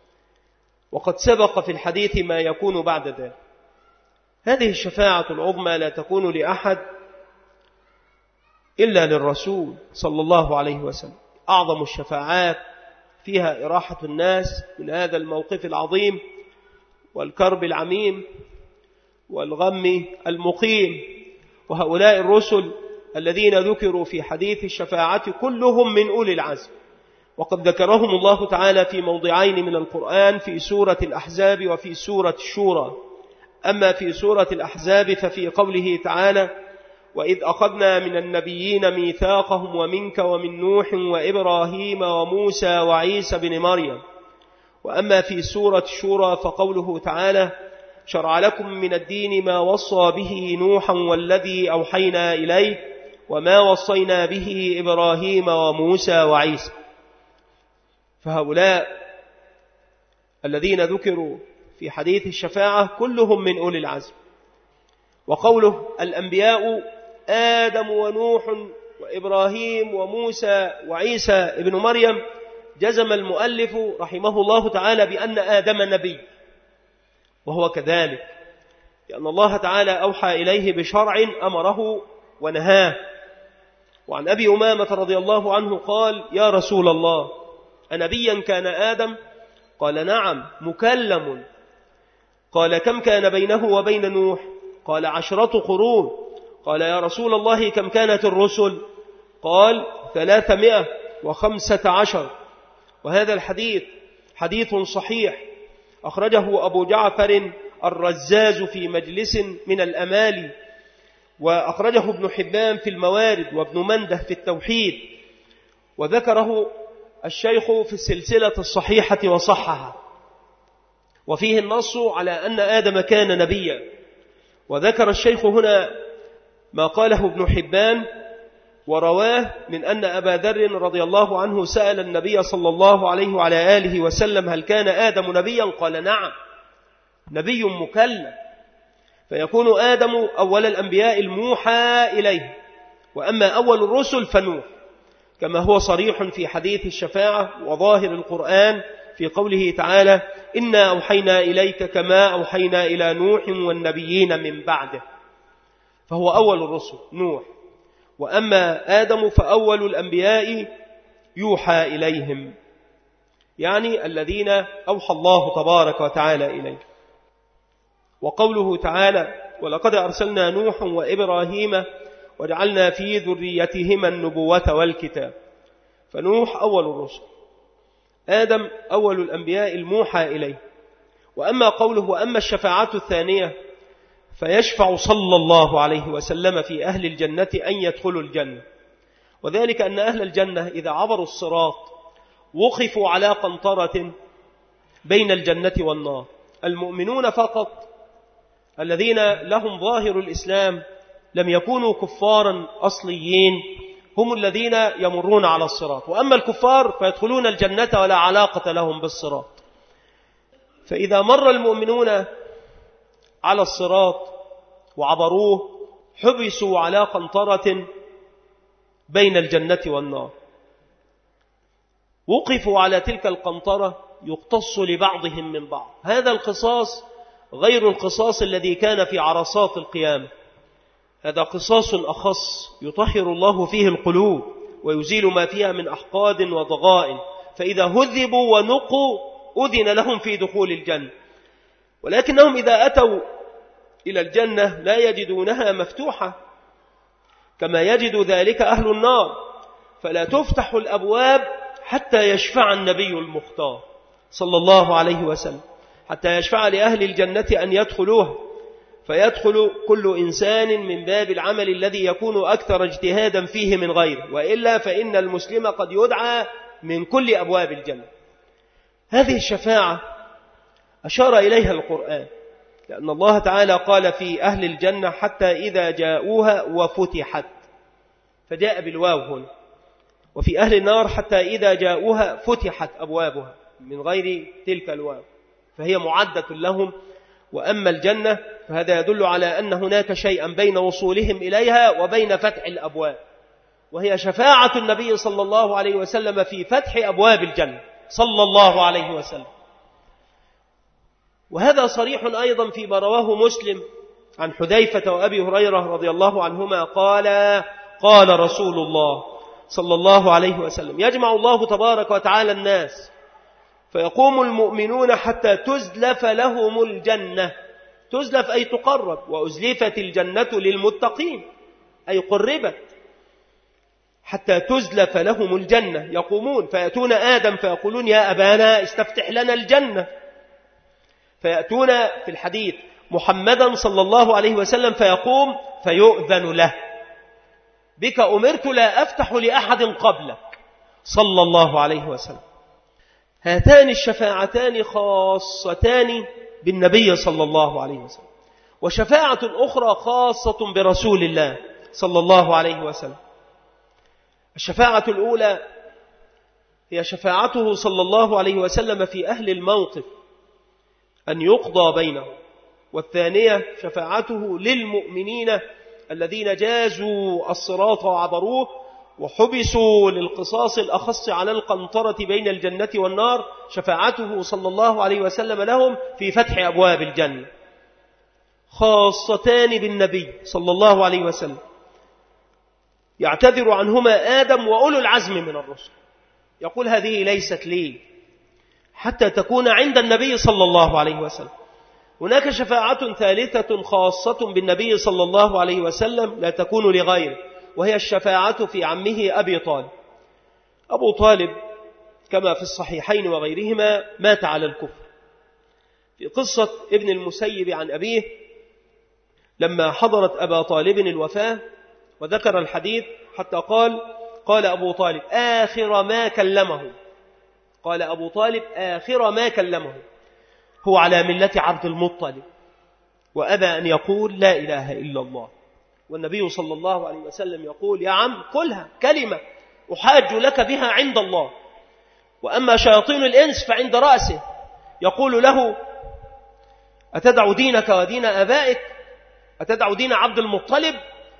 وقد سبق في الحديث ما يكون بعد ذلك. هذه الشفاعة العظمى لا تكون لأحد إلا للرسول صلى الله عليه وسلم، أعظم الشفاعات، فيها إراحة الناس من هذا الموقف العظيم والكرب العميم والغم المقيم. وهؤلاء الرسل الذين ذكروا في حديث الشفاعة كلهم من أولي العزم، وقد ذكرهم الله تعالى في موضعين من القرآن، في سورة الأحزاب وفي سورة الشورى. أما في سورة الأحزاب ففي قوله تعالى: وإذ أخذنا من النبيين ميثاقهم ومنك ومن نوح وإبراهيم وموسى وعيسى بن مريم. وأما في سورة الشورى فقوله تعالى: شرع لكم من الدين ما وصى به نوحا والذي أوحينا إليه وما وصينا به إبراهيم وموسى وعيسى. فهؤلاء الذين ذكروا في حديث الشفاعة كلهم من أولي العزم. وقوله الأنبياء آدم ونوح وإبراهيم وموسى وعيسى ابن مريم، جزم المؤلف رحمه الله تعالى بأن آدم نبي، وهو كذلك، لأن الله تعالى أوحى إليه بشرع أمره ونهاه. وعن أبي أمامة رضي الله عنه قال: يا رسول الله، أنبيا كان آدم؟ قال: نعم مكلم. قال: كم كان بينه وبين نوح؟ قال: عشرة قرون. قال: يا رسول الله كم كانت الرسل؟ قال: ثلاثمائة وخمسة عشر. وهذا الحديث حديث صحيح أخرجه أبو جعفر الرزاز في مجلس من الأمالي، وأخرجه ابن حبان في الموارد، وابن منده في التوحيد، وذكره الشيخ في السلسلة الصحيحة وصحها. وفيه النص على أن آدم كان نبيا. وذكر الشيخ هنا ما قاله ابن حبان ورواه من أن أبا ذر رضي الله عنه سأل النبي صلى الله عليه وعلى آله وسلم: هل كان آدم نبيا؟ قال: نعم نبي مكلم. فيكون آدم أول الأنبياء الموحى إليه، وأما أول الرسل فنوح، كما هو صريح في حديث الشفاعة وظاهر القرآن في قوله تعالى: إنا أوحينا إليك كما أوحينا إلى نوح والنبيين من بعده. فهو أول الرسل نوح. وأما آدم فأول الأنبياء يوحى إليهم، يعني الذين أوحى الله تبارك وتعالى إليه. وقوله تعالى: ولقد أرسلنا نوحا وإبراهيم وجعلنا في ذريتهما النبوة والكتاب. فنوح أول الرسل، آدم أول الأنبياء الموحى إليه. وأما قوله: وأما الشفاعة الثانية فيشفع صلى الله عليه وسلم في أهل الجنة أن يدخلوا الجنة. وذلك أن أهل الجنة إذا عبروا الصراط وقفوا على قنطرة بين الجنة والنار. المؤمنون فقط الذين لهم ظاهر الإسلام لم يكونوا كفارا أصليين هم الذين يمرون على الصراط، وأما الكفار فيدخلون الجنة ولا علاقة لهم بالصراط. فإذا مر المؤمنون على الصراط وعبروه حبسوا على قنطرة بين الجنة والنار، وقفوا على تلك القنطرة يقتص لبعضهم من بعض. هذا القصاص غير القصاص الذي كان في عرصات القيامة، هذا قصاص أخص يطهر الله فيه القلوب ويزيل ما فيها من أحقاد وضغائن. فإذا هذبوا ونقوا أذن لهم في دخول الجنة، ولكنهم إذا أتوا إلى الجنة لا يجدونها مفتوحة كما يجد ذلك أهل النار، فلا تفتح الأبواب حتى يشفع النبي المختار صلى الله عليه وسلم، حتى يشفع لأهل الجنة أن يدخلوها، فيدخل كل إنسان من باب العمل الذي يكون أكثر اجتهادا فيه من غيره، وإلا فإن المسلم قد يدعى من كل أبواب الجنة. هذه الشفاعة أشار إليها القرآن، لأن الله تعالى قال في أهل الجنة: حتى إذا جاءوها وفتحت، فجاء بالواو هنا. وفي أهل النار: حتى إذا جاءوها فتحت أبوابها، من غير تلك الواو، فهي معدة لهم. وأما الجنة فهذا يدل على أن هناك شيئا بين وصولهم إليها وبين فتح الأبواب، وهي شفاعة النبي صلى الله عليه وسلم في فتح أبواب الجنة صلى الله عليه وسلم. وهذا صريح أيضا فيما رواه مسلم عن حذيفة وأبي هريرة رضي الله عنهما قال: قال رسول الله صلى الله عليه وسلم: يجمع الله تبارك وتعالى الناس فيقوم المؤمنون حتى تزلف لهم الجنة. تزلف أي تقرب، وأزلفت الجنة للمتقين أي قربت، حتى تزلف لهم الجنة. يقومون فيأتون آدم فيقولون: يا أبانا استفتح لنا الجنة. فيأتون في الحديث محمدا صلى الله عليه وسلم فيقوم فيؤذن له: بك أمرت لا أفتح لأحد قبلك صلى الله عليه وسلم. هاتان الشفاعتان خاصتان بالنبي صلى الله عليه وسلم، وشفاعة أخرى خاصة برسول الله صلى الله عليه وسلم. الشفاعة الأولى هي شفاعته صلى الله عليه وسلم في أهل الموقف أن يقضى بينهم، والثانية شفاعته للمؤمنين الذين جازوا الصراط وعبروه وحبسوا للقصاص الأخص على القنطرة بين الجنة والنار، شفاعته صلى الله عليه وسلم لهم في فتح أبواب الجنة، خاصتان بالنبي صلى الله عليه وسلم يعتذر عنهما آدم وأولو العزم من الرسل، يقول هذه ليست لي حتى تكون عند النبي صلى الله عليه وسلم. هناك شفاعة ثالثة خاصة بالنبي صلى الله عليه وسلم لا تكون لغيره، وهي الشفاعة في عمه أبي طالب. أبو طالب كما في الصحيحين وغيرهما مات على الكفر. في قصة ابن المسيب عن أبيه لما حضرت أبا طالب الوفاة وذكر الحديث حتى قال قال أبو طالب آخر ما كلمه قال أبو طالب آخر ما كلمه هو على ملة عبد المطلب، وأبى أن يقول لا إله إلا الله. والنبي صلى الله عليه وسلم يقول يا عم قلها كلمة أحاج لك بها عند الله. وأما شياطين الإنس فعند رأسه يقول له أتدع دينك ودين آبائك، أتدع دين عبد المطلب؟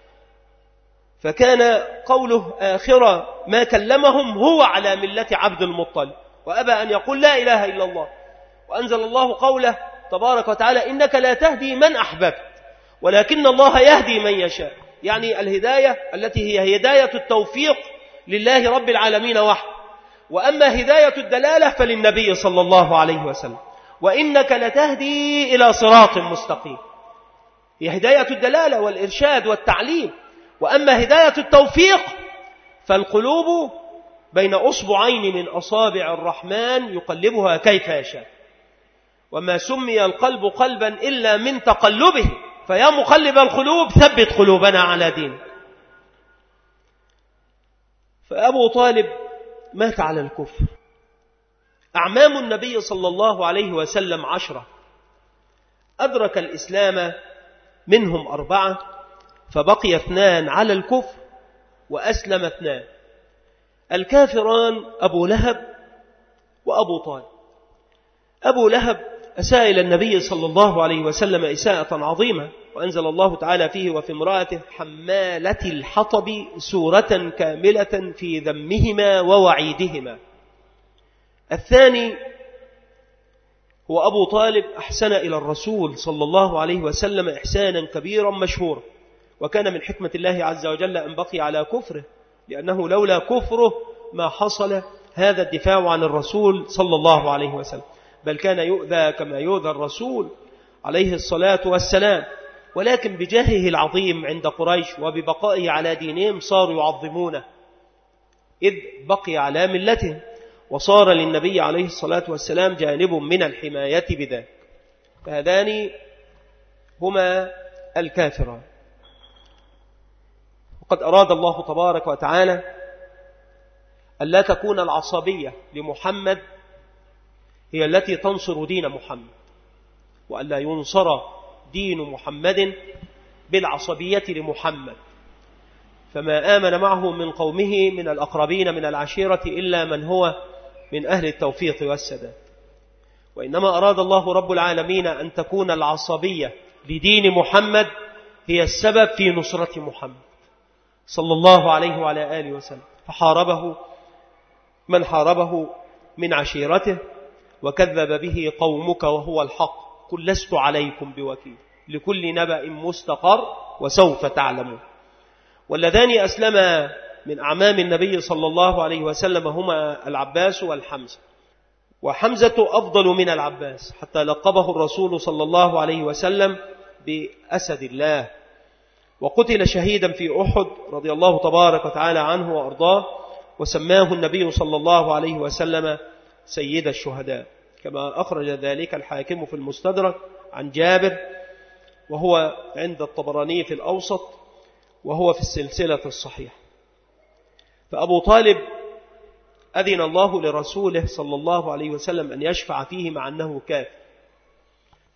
فكان قوله آخر ما كلمهم هو على ملة عبد المطلب، وأبى أن يقول لا إله إلا الله. وأنزل الله قوله تبارك وتعالى إنك لا تهدي من أحببت ولكن الله يهدي من يشاء، يعني الهداية التي هي هداية التوفيق لله رب العالمين وحده. وأما هداية الدلالة فللنبي صلى الله عليه وسلم، وإنك لتهدي إلى صراط مستقيم، هي هداية الدلالة والإرشاد والتعليم. وأما هداية التوفيق فالقلوب بين أصبعين من أصابع الرحمن يقلبها كيف يشاء، وما سمي القلب قلبا إلا من تقلبه، فيا مقلب القلوب ثبت قلوبنا على دينك. فأبو طالب مات على الكفر. أعمام النبي صلى الله عليه وسلم عشرة، أدرك الإسلام منهم أربعة، فبقي اثنان على الكفر وأسلم اثنان. الكافران أبو لهب وأبو طالب. أبو لهب أساء إلى النبي صلى الله عليه وسلم إساءة عظيمة، وأنزل الله تعالى فيه وفي امرأته حمالة الحطب سورة كاملة في ذمهما ووعيدهما. الثاني هو أبو طالب أحسن إلى الرسول صلى الله عليه وسلم إحسانا كبيرا مشهورا، وكان من حكمة الله عز وجل أن بقي على كفره، لأنه لولا كفره ما حصل هذا الدفاع عن الرسول صلى الله عليه وسلم، بل كان يؤذى كما يؤذى الرسول عليه الصلاة والسلام، ولكن بجاهه العظيم عند قريش وببقائه على دينهم صاروا يعظمونه إذ بقي على ملته، وصار للنبي عليه الصلاة والسلام جانب من الحماية بذلك. فهذان هما الكافران. وقد أراد الله تبارك وتعالى أن لا تكون العصبية لمحمد هي التي تنصر دين محمد، وأن لا ينصر دين محمد بالعصبية لمحمد، فما آمن معه من قومه من الأقربين من العشيرة إلا من هو من أهل التوفيق والسداد. وإنما أراد الله رب العالمين أن تكون العصبية لدين محمد هي السبب في نصرة محمد صلى الله عليه وعلى آله وسلم، فحاربه من حاربه من عشيرته وكذب به قومك وهو الحق قل لست عليكم بوكيل لكل نبأ مستقر وسوف تعلمون. واللذان أسلما من أعمام النبي صلى الله عليه وسلم هما العباس والحمزة، وحمزة أفضل من العباس حتى لقبه الرسول صلى الله عليه وسلم بأسد الله، وقتل شهيدا في أحد رضي الله تبارك وتعالى عنه وأرضاه، وسماه النبي صلى الله عليه وسلم سيد الشهداء، كما أخرج ذلك الحاكم في المستدرك عن جابر، وهو عند الطبراني في الأوسط، وهو في السلسلة الصحيحة. فأبو طالب أذن الله لرسوله صلى الله عليه وسلم أن يشفع فيه مع أنه كافر،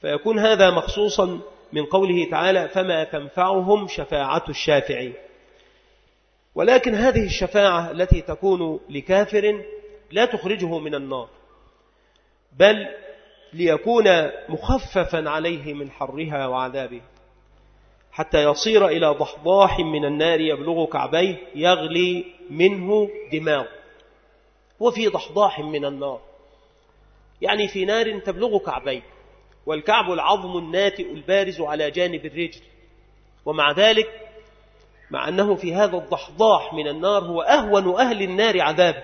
فيكون هذا مخصوصا من قوله تعالى فما تنفعهم شفاعة الشافعين. ولكن هذه الشفاعة التي تكون لكافر لا تخرجه من النار، بل ليكون مخففا عليه من حرها وعذابه، حتى يصير إلى ضحضاح من النار يبلغ كعبيه يغلي منه دماغه. وفي ضحضاح من النار يعني في نار تبلغ كعبيه، والكعب العظم الناتئ البارز على جانب الرجل، ومع ذلك مع أنه في هذا الضحضاح من النار هو أهون أهل النار عذابا.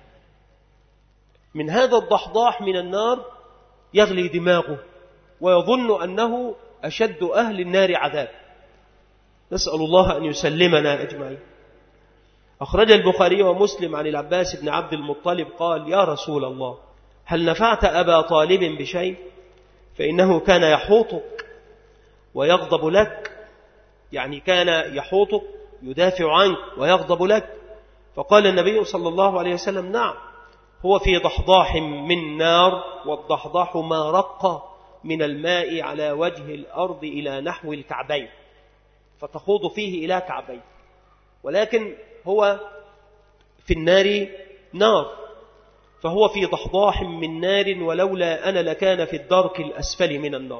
من هذا الضحضاح من النار يغلي دماغه ويظن أنه أشد أهل النار عذاب. نسأل الله أن يسلمنا أجمعين. أخرج البخاري ومسلم عن العباس بن عبد المطلب قال يا رسول الله هل نفعت أبا طالب بشيء؟ فإنه كان يحوطك ويغضب لك، يعني كان يحوطك يدافع عنك ويغضب لك. فقال النبي صلى الله عليه وسلم نعم، هو في ضحضاح من نار، والضحضاح ما رق من الماء على وجه الأرض إلى نحو الكعبين، فتخوض فيه إلى كعبين، ولكن هو في النار نار، فهو في ضحضاح من نار، ولولا أنا لكان في الدرك الأسفل من النار.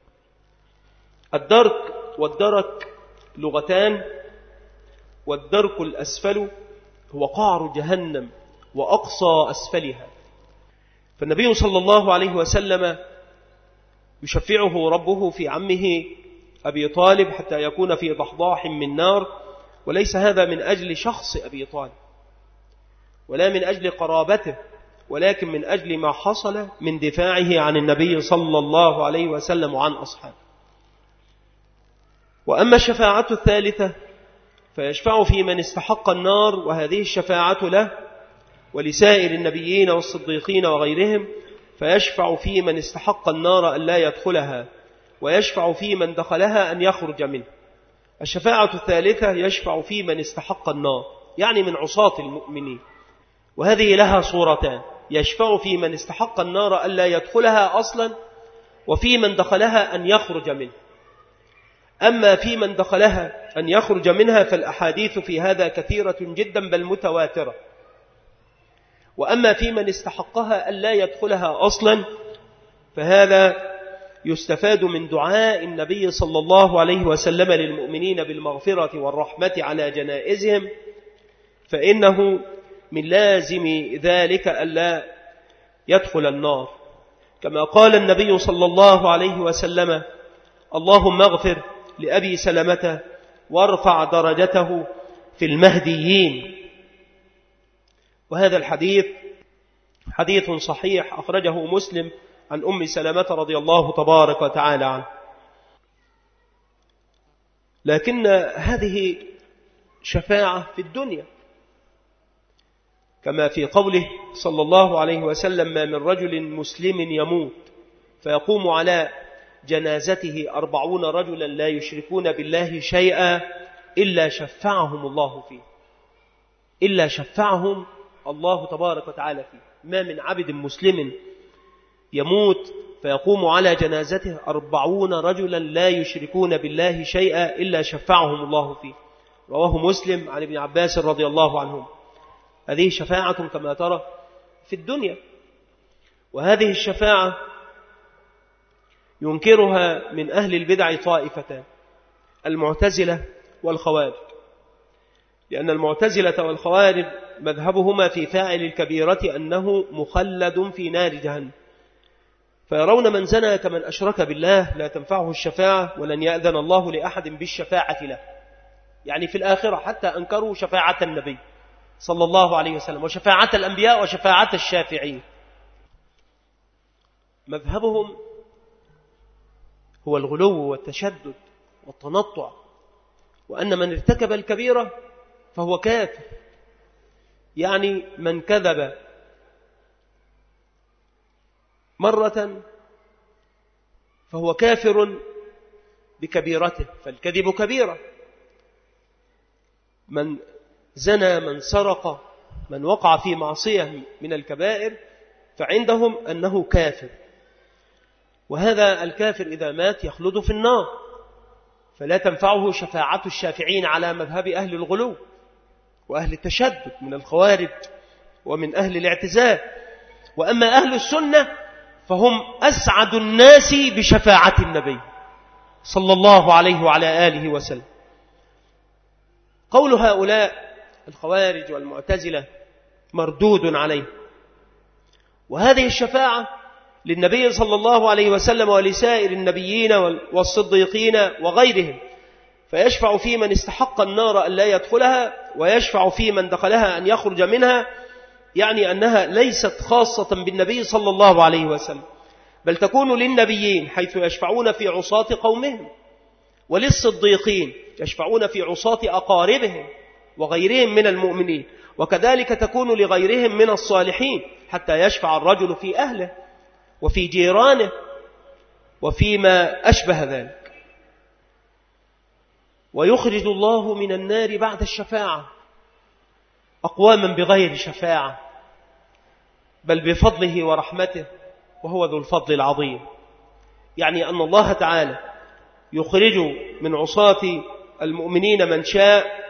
الدرك والدرك لغتان، والدرك الأسفل هو قعر جهنم وأقصى أسفلها. فالنبي صلى الله عليه وسلم يشفعه ربه في عمه أبي طالب حتى يكون في ضحضاح من نار، وليس هذا من أجل شخص أبي طالب ولا من أجل قرابته، ولكن من أجل ما حصل من دفاعه عن النبي صلى الله عليه وسلم وعن أصحابه. وأما الشفاعة الثالثة فيشفع في من استحق النار، وهذه الشفاعة له ولسائر النبيين والصديقين وغيرهم، فيشفع في من استحق النار أن لا يدخلها، ويشفع في من دخلها أن يخرج منه. الشفاعة الثالثة يشفع في من استحق النار، يعني من عصاة المؤمنين، وهذه لها صورتان: يشفع في من استحق النار أن لا يدخلها أصلا، وفي من دخلها أن يخرج منه. أما في من دخلها أن يخرج منها فالأحاديث في هذا كثيرة جدا بل متواترة. وأما في من استحقها أن لا يدخلها أصلا فهذا يستفاد من دعاء النبي صلى الله عليه وسلم للمؤمنين بالمغفرة والرحمة على جنائزهم، فإنه من لازم ذلك أن لا يدخل النار، كما قال النبي صلى الله عليه وسلم: اللهم اغفر لأبي سلمة وارفع درجته في المهديين. وهذا الحديث حديث صحيح أخرجه مسلم عن أم سلمة رضي الله تبارك وتعالى عنه. لكن هذه شفاعة في الدنيا، كما في قوله صلى الله عليه وسلم: ما من رجل مسلم يموت فيقوم على جنازته أربعون رجلا لا يشركون بالله شيئا إلا شفعهم الله فيه، إلا شفعهم الله تبارك وتعالى فيه. ما من عبد مسلم يموت فيقوم على جنازته أربعون رجلا لا يشركون بالله شيئا إلا شفعهم الله فيه. رواه مسلم عن ابن عباس رضي الله عنهم. هذه شفاعة كما ترى في الدنيا، وهذه الشفاعة ينكرها من أهل البدع طائفتان: المعتزلة والخوارج، لأن المعتزلة والخوارج مذهبهما في فاعل الكبيرة أنه مخلد في نار جهنم، فيرون من زنى كمن أشرك بالله لا تنفعه الشفاعة ولن يأذن الله لأحد بالشفاعة له، يعني في الآخرة، حتى أنكروا شفاعة النبي صلى الله عليه وسلم وشفاعة الأنبياء وشفاعة الشافعين. مذهبهم هو الغلو والتشدد والتنطع، وأن من ارتكب الكبيرة فهو كافر، يعني من كذب مرة فهو كافر بكبيرته، فالكذب كبيرة. من زنى، من سرق، من وقع في معصية من الكبائر، فعندهم أنه كافر. وهذا الكافر إذا مات يخلد في النار، فلا تنفعه شفاعة الشافعين على مذهب أهل الغلو وأهل التشدد من الخوارج ومن أهل الاعتزال. وأما أهل السنة فهم أسعد الناس بشفاعة النبي صلى الله عليه وعلى آله وسلم. قول هؤلاء الخوارج والمعتزلة مردود عليه، وهذه الشفاعة للنبي صلى الله عليه وسلم ولسائر النبيين والصديقين وغيرهم، فيشفع في من استحق النار أن لا يدخلها، ويشفع في من دخلها أن يخرج منها، يعني أنها ليست خاصة بالنبي صلى الله عليه وسلم، بل تكون للنبيين حيث يشفعون في عصاة قومهم، وللصديقين يشفعون في عصاة أقاربهم وغيرهم من المؤمنين، وكذلك تكون لغيرهم من الصالحين حتى يشفع الرجل في أهله وفي جيرانه وفيما أشبه ذلك. ويخرج الله من النار بعد الشفاعة أقواما بغير شفاعة، بل بفضله ورحمته، وهو ذو الفضل العظيم. يعني أن الله تعالى يخرج من عصاة المؤمنين من شاء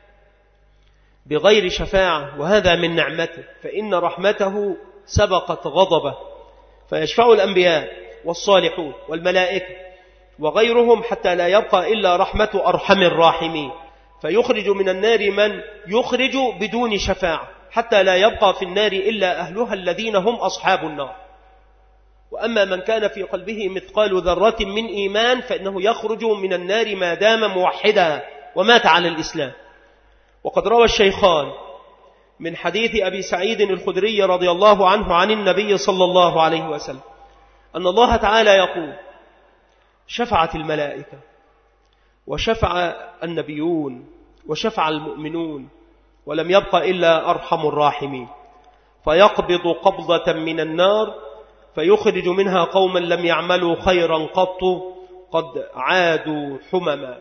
بغير شفاعة، وهذا من نعمته، فإن رحمته سبقت غضبه، فيشفع الأنبياء والصالحون والملائكة وغيرهم حتى لا يبقى إلا رحمة أرحم الراحمين، فيخرج من النار من يخرج بدون شفاعة حتى لا يبقى في النار إلا أهلها الذين هم أصحاب النار. وأما من كان في قلبه مثقال ذرة من إيمان فإنه يخرج من النار ما دام موحدا ومات على الإسلام. وقد روى الشيخان من حديث أبي سعيد الخدري رضي الله عنه عن النبي صلى الله عليه وسلم أن الله تعالى يقول: شفعت الملائكة وشفع النبيون وشفع المؤمنون ولم يبق إلا أرحم الراحمين، فيقبض قبضة من النار فيخرج منها قوما لم يعملوا خيرا قط قد عادوا حمما،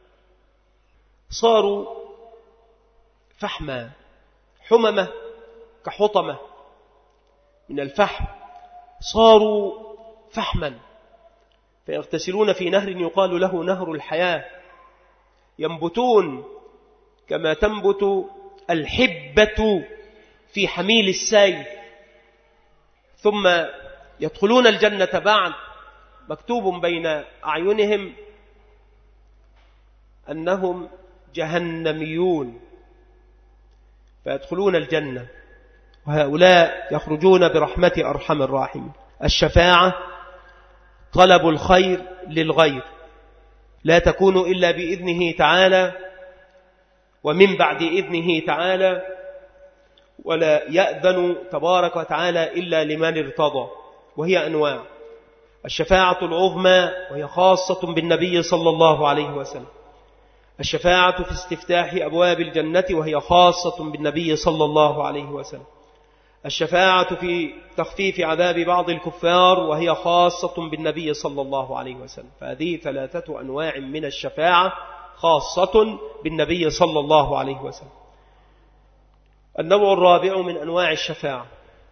صاروا فحما. حممة كحطمة من الفحم، صاروا فحما، فيغتسلون في نهر يقال له نهر الحياة، ينبتون كما تنبت الحبة في حميل السيف، ثم يدخلون الجنة بعد، مكتوب بين أعينهم أنهم جهنميون، فيدخلون الجنة، وهؤلاء يخرجون برحمة أرحم الراحمين. الشفاعة طلب الخير للغير، لا تكون إلا بإذنه تعالى ومن بعد إذنه تعالى، ولا يأذن تبارك وتعالى إلا لمن ارتضى، وهي أنواع: الشفاعة العظمى وهي خاصة بالنبي صلى الله عليه وسلم، الشفاعة في استفتاح أبواب الجنة وهي خاصة بالنبي صلى الله عليه وسلم، الشفاعة في تخفيف عذاب بعض الكفار وهي خاصة بالنبي صلى الله عليه وسلم. فهذه ثلاثة أنواع من الشفاعة خاصة بالنبي صلى الله عليه وسلم. النوع الرابع من أنواع الشفاعة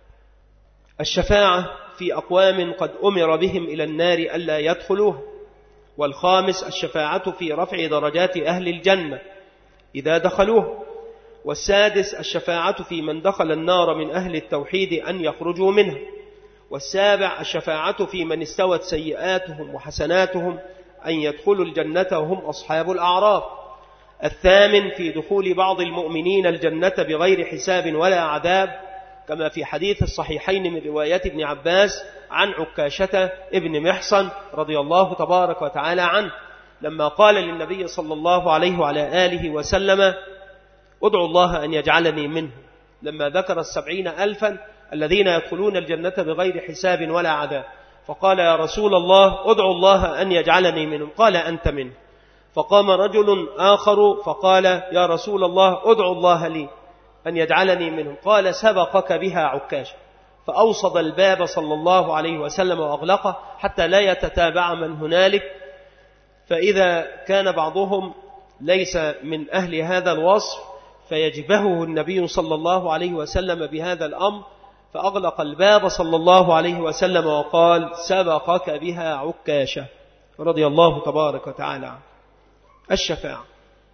الشفاعة في أقوام قد أمر بهم إلى النار ألا يدخلوها. والخامس الشفاعة في رفع درجات أهل الجنة إذا دخلوه. والسادس الشفاعة في من دخل النار من أهل التوحيد أن يخرجوا منها. والسابع الشفاعة في من استوت سيئاتهم وحسناتهم أن يدخلوا الجنة وهم أصحاب الأعراف. الثامن في دخول بعض المؤمنين الجنة بغير حساب ولا عذاب، كما في حديث الصحيحين من رواية ابن عباس عن عكاشة ابن محصن رضي الله تبارك وتعالى عنه، لما قال للنبي صلى الله عليه وعلى آله وسلم: ادعو الله أن يجعلني منه، لما ذكر السبعين ألفا الذين يدخلون الجنة بغير حساب ولا عذاب، فقال: يا رسول الله ادعو الله أن يجعلني منهم، قال: أنت منه. فقام رجل آخر فقال: يا رسول الله ادعو الله لي أن يجعلني منهم، قال: سبقك بها عكاشة. فأوصد الباب صلى الله عليه وسلم وأغلقه حتى لا يتتابع من هنالك، فإذا كان بعضهم ليس من أهل هذا الوصف فيجبهه النبي صلى الله عليه وسلم بهذا الأمر، فأغلق الباب صلى الله عليه وسلم وقال: سبقك بها عكاشة رضي الله تبارك وتعالى عنه. الشفاعة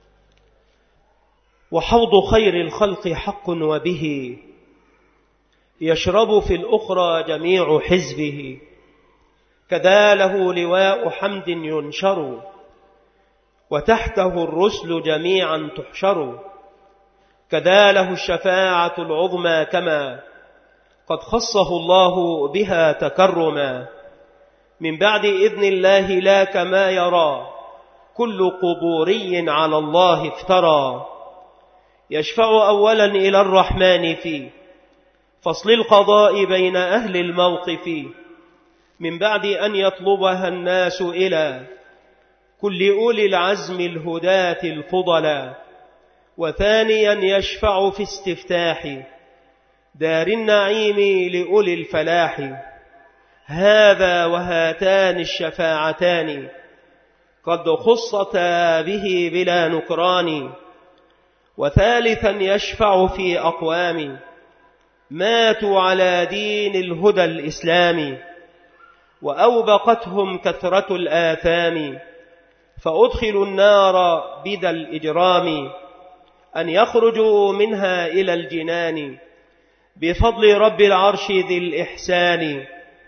وحوض خير الخلق حق، وبه يشرب في الأخرى جميع حزبه، كذا له لواء حمد ينشر، وتحته الرسل جميعا تحشر، كذا له الشفاعة العظمى كما قد خصه الله بها تكرما، من بعد إذن الله لا كما يرى كل قبوري على الله افترى، يشفع أولا إلى الرحمن في فصل القضاء بين أهل الموقف، من بعد أن يطلبها الناس إلى كل أولي العزم الهداة الفضلا، وثانيا يشفع في استفتاح دار النعيم لأولي الفلاح، هذا وهاتان الشفاعتان قد خصتا به بلا نكران، وثالثا يشفع في أقوام ماتوا على دين الهدى الإسلامي، وأوبقتهم كثرة الآثام، فأدخلوا النار بذا الإجرام، أن يخرجوا منها إلى الجنان بفضل رب العرش ذي الإحسان،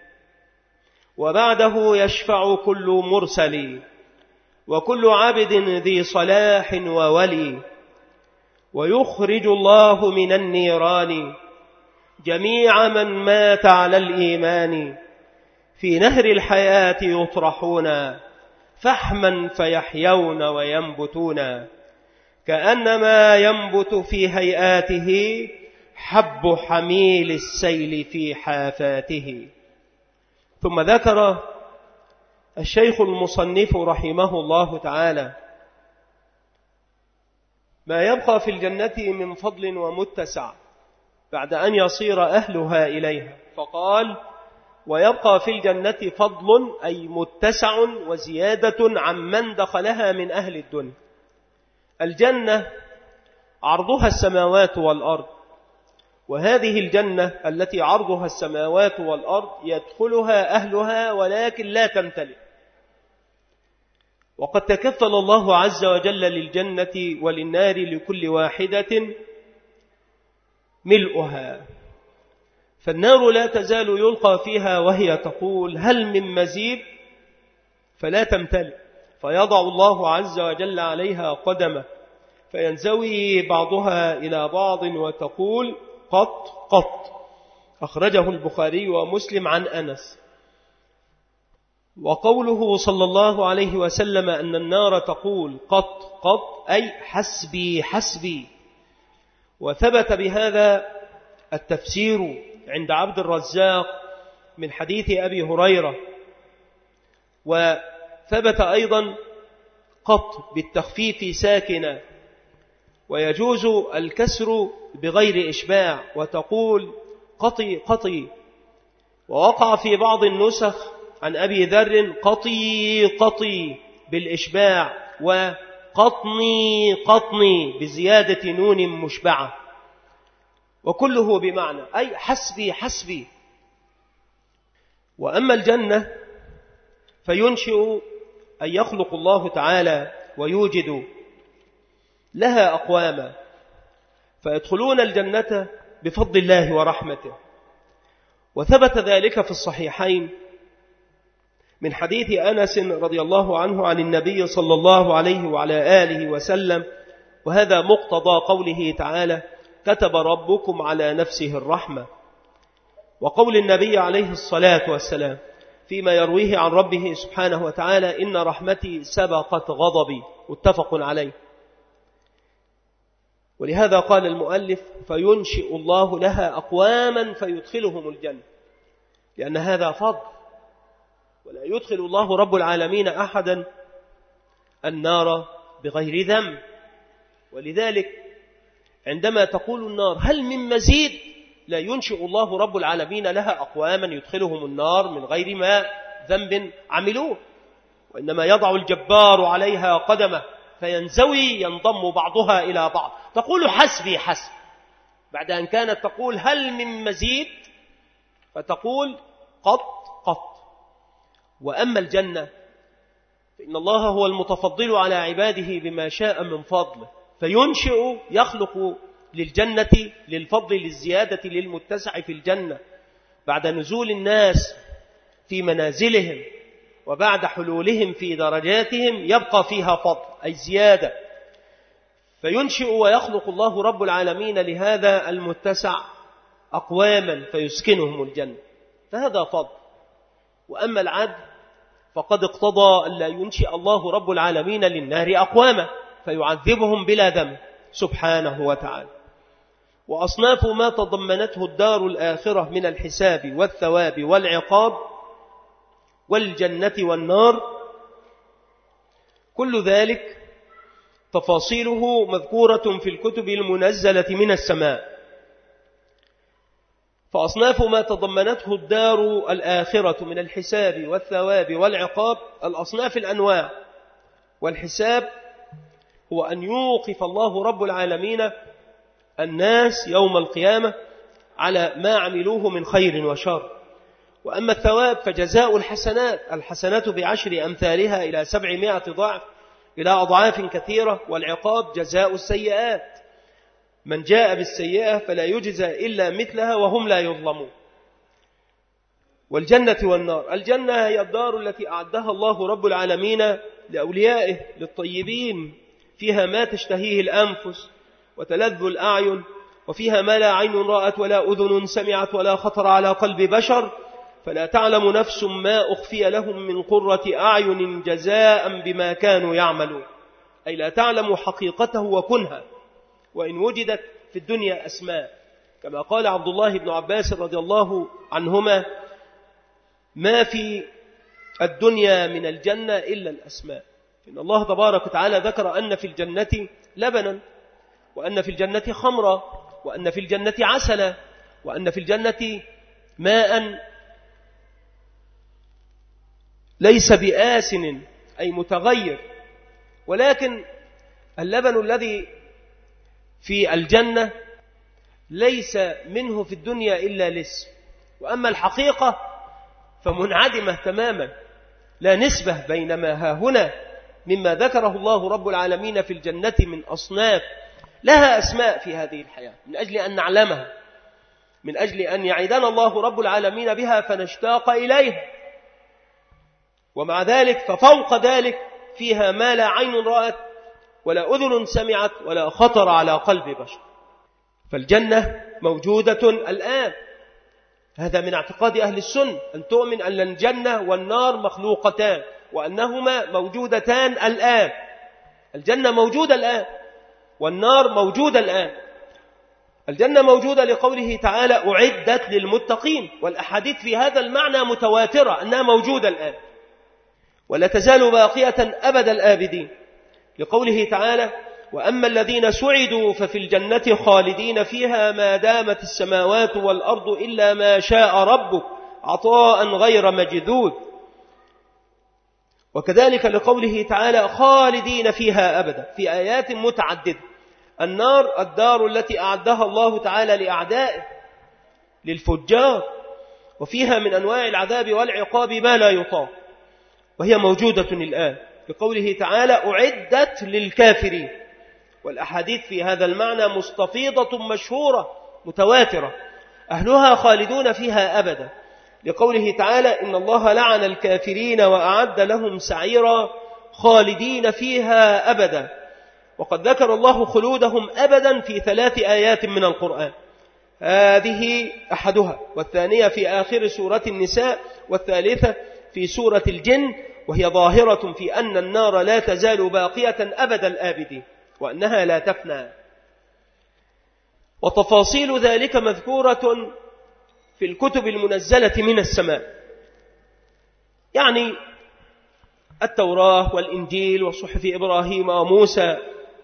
وبعده يشفع كل مرسل وكل عبد ذي صلاح وولي، ويخرج الله من النيران جميع من مات على الإيمان، في نهر الحياة يطرحون فحما فيحيون وينبتون، كأنما ينبت في هيئاته حب حميل السيل في حافاته. ثم ذكر الشيخ المصنف رحمه الله تعالى ما يبقى في الجنة من فضل ومتسع بعد أن يصير أهلها إليها، فقال: ويبقى في الجنة فضل أي متسع وزيادة عمن دخلها من أهل الدنيا. الجنة عرضها السماوات والأرض، وهذه الجنة التي عرضها السماوات والأرض يدخلها أهلها ولكن لا تمتلئ، وقد تكفل الله عز وجل للجنة وللنار لكل واحدة ملؤها، فالنار لا تزال يلقى فيها وهي تقول: هل من مزيد؟ فلا تمتلئ، فيضع الله عز وجل عليها قدمه فينزوي بعضها إلى بعض وتقول: قط قط. أخرجه البخاري ومسلم عن أنس. وقوله صلى الله عليه وسلم أن النار تقول قط قط أي حسبي حسبي، وثبت بهذا التفسير عند عبد الرزاق من حديث أبي هريرة، وثبت أيضا قط بالتخفيف ساكنة، ويجوز الكسر بغير إشباع وتقول قطي قطي. ووقع في بعض النسخ عن أبي ذر قطي قطي بالإشباع، وقطني قطني بزيادة نون مشبعة، وكله بمعنى أي حسبي حسبي. وأما الجنة فينشئ أن يخلق الله تعالى ويوجد لها أقواما فيدخلون الجنة بفضل الله ورحمته، وثبت ذلك في الصحيحين من حديث أنس رضي الله عنه عن النبي صلى الله عليه وعلى آله وسلم، وهذا مقتضى قوله تعالى: كتب ربكم على نفسه الرحمة، وقول النبي عليه الصلاة والسلام فيما يرويه عن ربه سبحانه وتعالى: إن رحمتي سبقت غضبي، متفق عليه. ولهذا قال المؤلف: فينشئ الله لها أقواما فيدخلهم الجنة، لأن هذا فضل، ولا يدخل الله رب العالمين أحدا النار بغير ذنب. ولذلك عندما تقول النار هل من مزيد، لا ينشئ الله رب العالمين لها أقواما يدخلهم النار من غير ما ذنب عملوه، وإنما يضع الجبار عليها قدمه فينزوي ينضم بعضها إلى بعض، تقول حسبي حسب، بعد أن كانت تقول هل من مزيد فتقول قط قط. وأما الجنة فإن الله هو المتفضل على عباده بما شاء من فضله، فينشئ يخلق للجنة للفضل للزيادة للمتسع في الجنة بعد نزول الناس في منازلهم وبعد حلولهم في درجاتهم يبقى فيها فضل أي زيادة، فينشئ ويخلق الله رب العالمين لهذا المتسع أقواما فيسكنهم الجنة، فهذا فضل. وأما العدل فقد اقتضى أن لا ينشئ الله رب العالمين للنار أقواما فيعذبهم بلا ذنب سبحانه وتعالى. وأصناف ما تضمنته الدار الآخرة من الحساب والثواب والعقاب والجنة والنار، كل ذلك تفاصيله مذكورة في الكتب المنزلة من السماء. فأصناف ما تضمنته الدار الآخرة من الحساب والثواب والعقاب الأصناف الأنواع. والحساب هو أن يوقف الله رب العالمين الناس يوم القيامة على ما عملوه من خير وشر. وأما الثواب فجزاء الحسنات، الحسنات بعشر أمثالها إلى سبعمائة ضعف إلى أضعاف كثيرة. والعقاب جزاء السيئات، من جاء بالسيئة فلا يجزى إلا مثلها وهم لا يظلمون. والجنة والنار، الجنة هي الدار التي أعدها الله رب العالمين لأوليائه للطيبين، فيها ما تشتهيه الأنفس وتلذ الأعين، وفيها ما لا عين رأت ولا أذن سمعت ولا خطر على قلب بشر، فلا تعلم نفس ما أخفي لهم من قرة أعين جزاء بما كانوا يعملون، أي لا تعلم حقيقته وكنها وإن وجدت في الدنيا أسماء، كما قال عبد الله بن عباس رضي الله عنهما: ما في الدنيا من الجنة إلا الأسماء. إن الله تبارك وتعالى ذكر أن في الجنة لبنا، وأن في الجنة خمرا، وأن في الجنة عسلا، وأن في الجنة ماء ليس بآسن أي متغير. ولكن اللبن الذي في الجنة ليس منه في الدنيا إلا الاسم، وأما الحقيقة فمنعدمة تماما، لا نسبة بين ما ها هنا مما ذكره الله رب العالمين في الجنة من أصناف لها أسماء في هذه الحياة من أجل أن نعلمها، من أجل أن يعيدنا الله رب العالمين بها فنشتاق إليها. ومع ذلك ففوق ذلك فيها ما لا عين رأت ولا أذن سمعت ولا خطر على قلب بشر. فالجنة موجودة الآن، هذا من اعتقاد أهل السنة، أن تؤمن أن الجنة والنار مخلوقتان وأنهما موجودتان الآن. الجنة موجودة الآن والنار موجودة الآن. الجنة موجودة لقوله تعالى: أعدت للمتقين، والأحاديث في هذا المعنى متواترة أنها موجودة الآن ولا تزال باقية أبد الآبدين، لقوله تعالى: وأما الذين سعدوا ففي الجنة خالدين فيها ما دامت السماوات والأرض إلا ما شاء ربك عطاء غير مجذوذ. وكذلك لقوله تعالى: خالدين فيها أبدا، في آيات متعددة. النار الدار التي أعدها الله تعالى لأعدائه للفجار، وفيها من أنواع العذاب والعقاب ما لا يطاق، وهي موجودة الآن، لقوله تعالى: أعدت للكافرين. والأحاديث في هذا المعنى مستفيضة مشهورة متواترة، أهلها خالدون فيها أبدا، لقوله تعالى: إن الله لعن الكافرين وأعد لهم سعيرا خالدين فيها أبدا. وقد ذكر الله خلودهم أبدا في ثلاث آيات من القرآن، هذه أحدها، والثانية في آخر سورة النساء، والثالثة في سورة الجن، وهي ظاهرة في أن النار لا تزال باقية أبد الآبدين وأنها لا تفنى. وتفاصيل ذلك مذكورة في الكتب المنزلة من السماء، يعني التوراة والإنجيل وصحف إبراهيم وموسى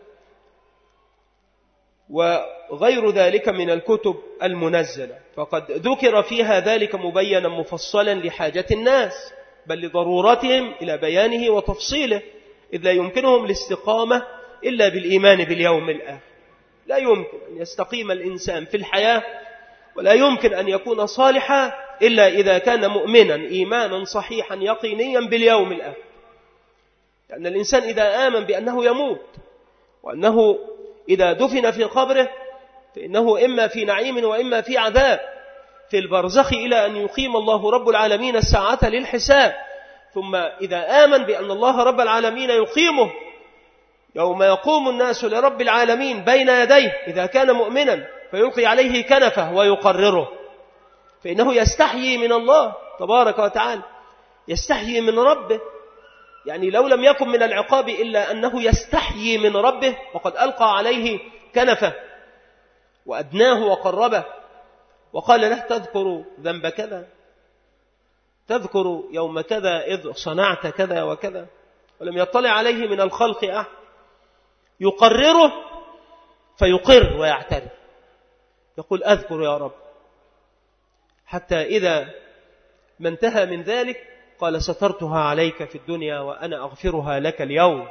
وغير ذلك من الكتب المنزلة، فقد ذكر فيها ذلك مبينا مفصلا لحاجة الناس، بل لضرورتهم إلى بيانه وتفصيله، إذ لا يمكنهم الاستقامة إلا بالإيمان باليوم الآخر. لا يمكن أن يستقيم الإنسان في الحياة ولا يمكن أن يكون صالحا إلا إذا كان مؤمنا إيمانا صحيحا يقينيا باليوم الآخر. لأن الإنسان إذا آمن بأنه يموت وأنه إذا دفن في قبره فإنه إما في نعيم وإما في عذاب في البرزخ إلى أن يقيم الله رب العالمين الساعة للحساب. ثم إذا آمن بأن الله رب العالمين يقيمه يوم يقوم الناس لرب العالمين بين يديه، إذا كان مؤمنا فيلقي عليه كنفه ويقرره، فإنه يستحيي من الله تبارك وتعالى، يستحيي من ربه. يعني لو لم يكن من العقاب إلا أنه يستحيي من ربه، وقد ألقى عليه كنفه وأدناه وقربه وقال له تذكر ذنب كذا، تذكر يوم كذا إذ صنعت كذا وكذا، ولم يطلع عليه من الخلق أحد، يقرره فيقر ويعترف، يقول أذكر يا رب، حتى إذا ما انتهى من ذلك قال سترتها عليك في الدنيا وأنا أغفرها لك اليوم،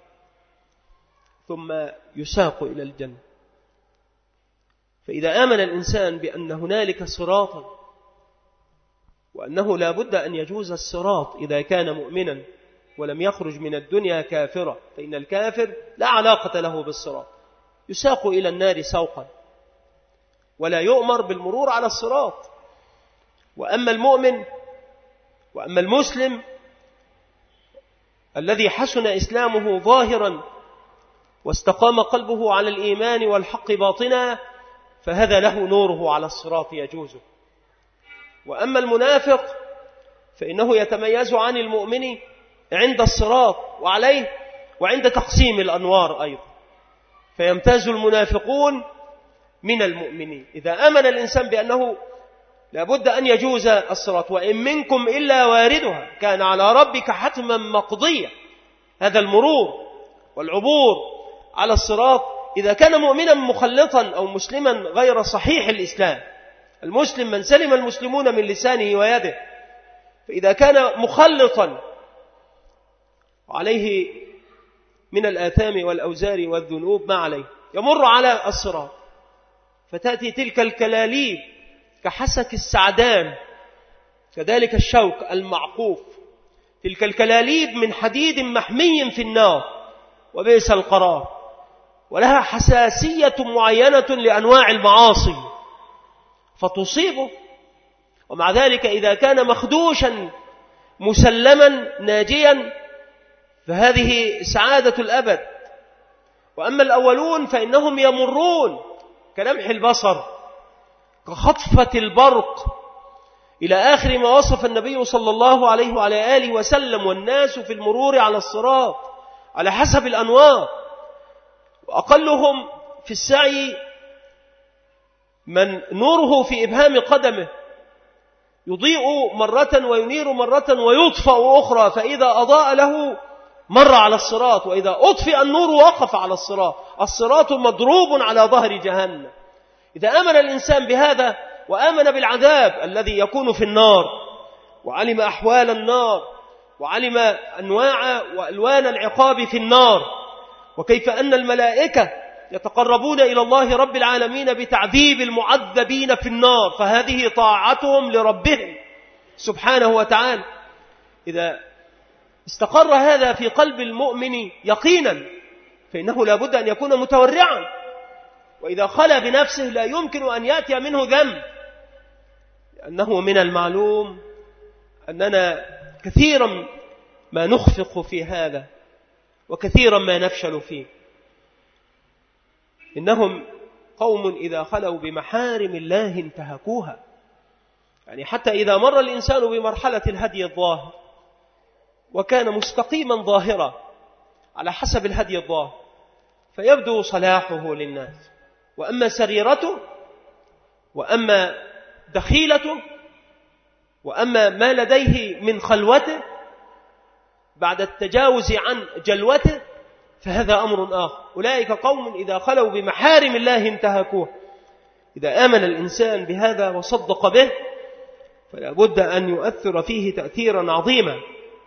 ثم يساق إلى الجنة. فإذا آمن الإنسان بأن هنالك صراطا وأنه لا بد أن يجوز الصراط إذا كان مؤمنا ولم يخرج من الدنيا كافرا، فإن الكافر لا علاقة له بالصراط، يساق إلى النار سوقا ولا يؤمر بالمرور على الصراط. وأما المؤمن وأما المسلم الذي حسن إسلامه ظاهرا واستقام قلبه على الإيمان والحق باطنا، فهذا له نوره على الصراط يجوزه. وأما المنافق فإنه يتميز عن المؤمن عند الصراط وعليه وعند تقسيم الأنوار أيضا، فيمتاز المنافقون من المؤمنين. إذا آمن الإنسان بأنه لابد أن يجوز الصراط، وإن منكم إلا واردها كان على ربك حتما مقضيا، هذا المرور والعبور على الصراط إذا كان مؤمنا مخلطا أو مسلما غير صحيح الإسلام. المسلم من سلم المسلمون من لسانه ويده، فإذا كان مخلطا عليه من الآثام والأوزار والذنوب ما عليه، يمر على الصراط فتأتي تلك الكلاليب كحسك السعدان، كذلك الشوك المعقوف، تلك الكلاليب من حديد محمي في النار وبئس القرار، ولها حساسية معينة لأنواع المعاصي فتصيبه. ومع ذلك إذا كان مخدوشا مسلما ناجيا فهذه سعادة الأبد. وأما الأولون فإنهم يمرون كلمح البصر كخطفة البرق إلى آخر ما وصف النبي صلى الله عليه وعلى آله وسلم، والناس في المرور على الصراط على حسب الأنوار، وأقلهم في السعي من نوره في إبهام قدمه يضيء مرة وينير مرة ويطفأ أخرى، فإذا أضاء له مر على الصراط، وإذا أطفئ النور وقف على الصراط. الصراط مضروب على ظهر جهنم. إذا آمن الإنسان بهذا وآمن بالعذاب الذي يكون في النار، وعلم أحوال النار، وعلم أنواع وألوان العقاب في النار، وكيف أن الملائكة يتقربون إلى الله رب العالمين بتعذيب المعذبين في النار، فهذه طاعتهم لربهم سبحانه وتعالى. إذا استقر هذا في قلب المؤمن يقينا فإنه لا بد أن يكون متورعا، وإذا خلى بنفسه لا يمكن أن يأتي منه ذنب، لأنه من المعلوم أننا كثيرا ما نخفق في هذا وكثيرا ما نفشل فيه. إنهم قوم إذا خلوا بمحارم الله انتهكوها، يعني حتى إذا مر الإنسان بمرحلة الهدي الظاهر وكان مستقيما ظاهرا على حسب الهدي الظاهر فيبدو صلاحه للناس، وأما سريرته وأما دخيلته وأما ما لديه من خلوته بعد التجاوز عن جلوته فهذا أمر آخر. أولئك قوم إذا خلوا بمحارم الله انتهكوه. إذا آمن الإنسان بهذا وصدق به فلا بد أن يؤثر فيه تأثيرا عظيما.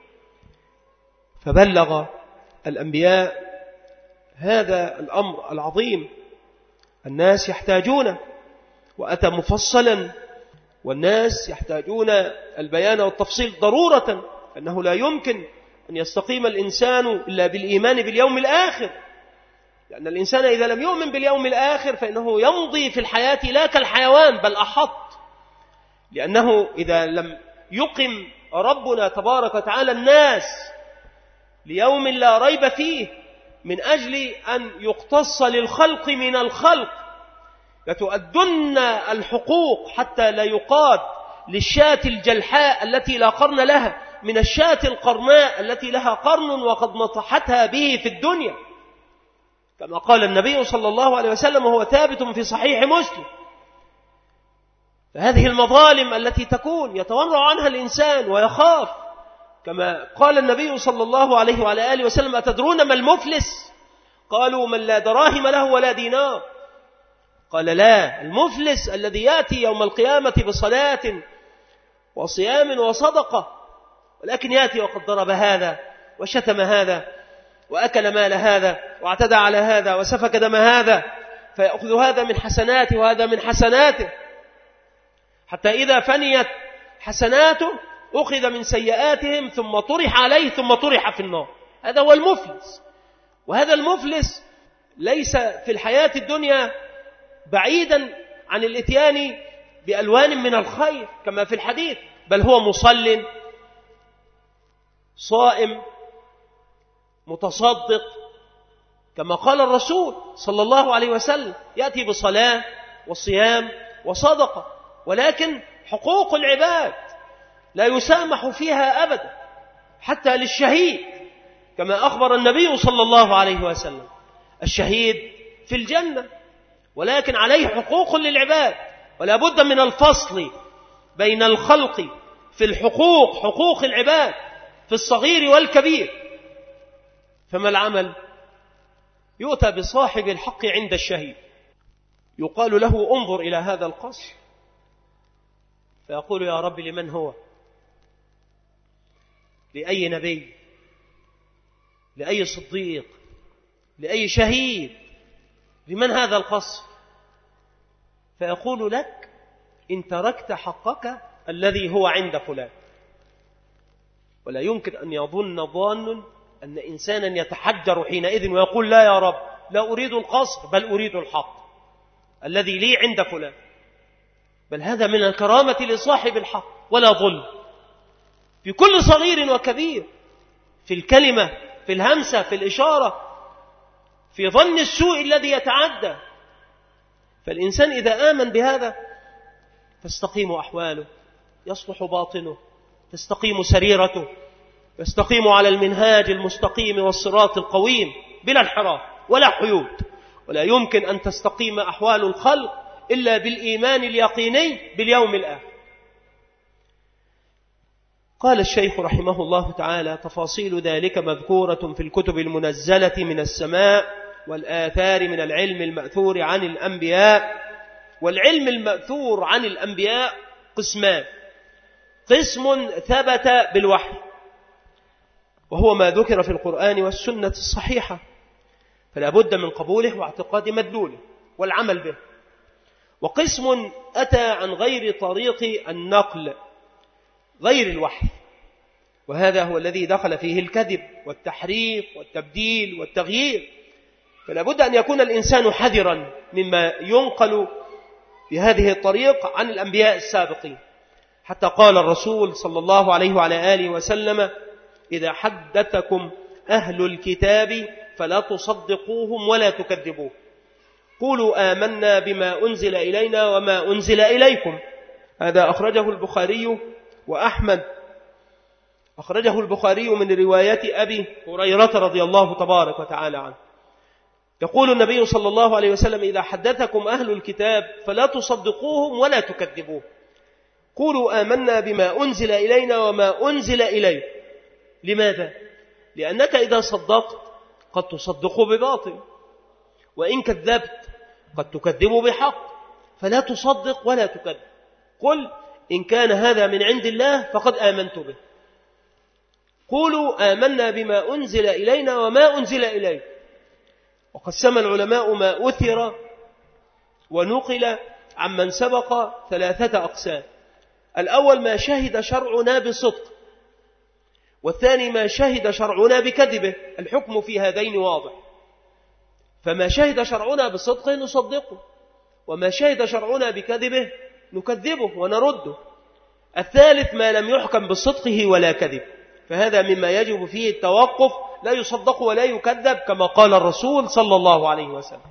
فبلغ الأنبياء هذا الأمر العظيم الناس يحتاجونه، وأتى مفصلا والناس يحتاجون البيان والتفصيل ضرورة، أنه لا يمكن أن يستقيم الإنسان إلا بالإيمان باليوم الآخر، لأن الإنسان إذا لم يؤمن باليوم الآخر فإنه يمضي في الحياة لا كالحيوان بل أحط، لأنه إذا لم يقم ربنا تبارك وتعالى الناس ليوم لا ريب فيه من أجل أن يقتص للخلق من الخلق، لتؤدن الحقوق حتى لا يقاد للشاة الجلحاء التي لا قرن لها من الشاة القرناء التي لها قرن وقد نطحتها به في الدنيا، كما قال النبي صلى الله عليه وسلم وهو ثابت في صحيح مسلم. فهذه المظالم التي تكون يتورع عنها الإنسان ويخاف، كما قال النبي صلى الله عليه وعلى آله وسلم: أتدرون ما المفلس؟ قالوا: من لا دراهم له ولا دينار. قال: لا، المفلس الذي يأتي يوم القيامة بصلاة وصيام وصدقة، ولكن يأتي وقد ضرب هذا وشتم هذا وأكل مال هذا واعتدى على هذا وسفك دم هذا، فيأخذ هذا من حسناته وهذا من حسناته، حتى إذا فنيت حسناته أخذ من سيئاتهم ثم طرح عليه ثم طرح في النار. هذا هو المفلس. وهذا المفلس ليس في الحياة الدنيا بعيدا عن الاتيان بألوان من الخير كما في الحديث، بل هو مصل صائم متصدق، كما قال الرسول صلى الله عليه وسلم: يأتي بصلاة وصيام وصدقة، ولكن حقوق العباد لا يسامح فيها أبدا، حتى للشهيد، كما أخبر النبي صلى الله عليه وسلم: الشهيد في الجنة، ولكن عليه حقوق للعباد، ولا بد من الفصل بين الخلق في الحقوق، حقوق العباد في الصغير والكبير. فما العمل؟ يؤتى بصاحب الحق عند الشهيد، يقال له: انظر إلى هذا القصر، فيقول: يا رب لمن هو؟ لأي نبي؟ لأي صديق؟ لأي شهيد؟ لمن هذا القصر؟ فيقول لك: إن تركت حقك الذي هو عند فلان. ولا يمكن أن يظن ظان أن إنسانا يتحجر حينئذ ويقول: لا يا رب، لا أريد القصر، بل أريد الحق الذي لي عند فلان. بل هذا من الكرامة لصاحب الحق، ولا ظلم في كل صغير وكبير، في الكلمة، في الهمسة، في الإشارة، في ظن السوء الذي يتعدى. فالإنسان إذا آمن بهذا تستقيم أحواله، يصلح باطنه، تستقيم سريرته، يستقيم على المنهاج المستقيم والصراط القويم بلا انحراف ولا حيود. ولا يمكن أن تستقيم أحوال الخلق إلا بالإيمان اليقيني باليوم الآخر. قال الشيخ رحمه الله تعالى: تفاصيل ذلك مذكورة في الكتب المنزلة من السماء والآثار من العلم المأثور عن الأنبياء. والعلم المأثور عن الأنبياء قسمان: قسم ثبت بالوحي، وهو ما ذكر في القرآن والسنة الصحيحة، فلا بد من قبوله واعتقاد مدلوله والعمل به. وقسم أتى عن غير طريق النقل، غير الوحي، وهذا هو الذي دخل فيه الكذب والتحريف والتبديل والتغيير. فلا بد أن يكون الإنسان حذرا مما ينقل بهذه الطريق عن الأنبياء السابقين، حتى قال الرسول صلى الله عليه وعلى آله وسلم: إذا حدثكم أهل الكتاب فلا تصدقوهم ولا تكذبوه، قولوا آمنا بما أنزل إلينا وما أنزل إليكم. هذا أخرجه البخاري وأحمد، أخرجه البخاري من رواية أبي هريرة رضي الله تبارك وتعالى عنه. يقول النبي صلى الله عليه وسلم: إذا حدثكم أهل الكتاب فلا تصدقوهم ولا تكذبوه، قولوا آمنا بما أنزل إلينا وما أنزل إليه. لماذا؟ لأنك إذا صدقت قد تصدق بباطل، وإن كذبت قد تكذب بحق، فلا تصدق ولا تكذب. قل إن كان هذا من عند الله فقد آمنت به. قولوا آمنا بما أنزل إلينا وما أنزل إليه. وقسم العلماء ما أثر ونقل عمن سبق ثلاثة أقسام: الأول ما شهد شرعنا بصدق، والثاني ما شهد شرعنا بكذبه. الحكم في هذين واضح. فما شهد شرعنا بصدقه نصدقه، وما شهد شرعنا بكذبه نكذبه ونرده. الثالث ما لم يحكم بصدقه ولا كذب، فهذا مما يجب فيه التوقف، لا يصدق ولا يكذب كما قال الرسول صلى الله عليه وسلم.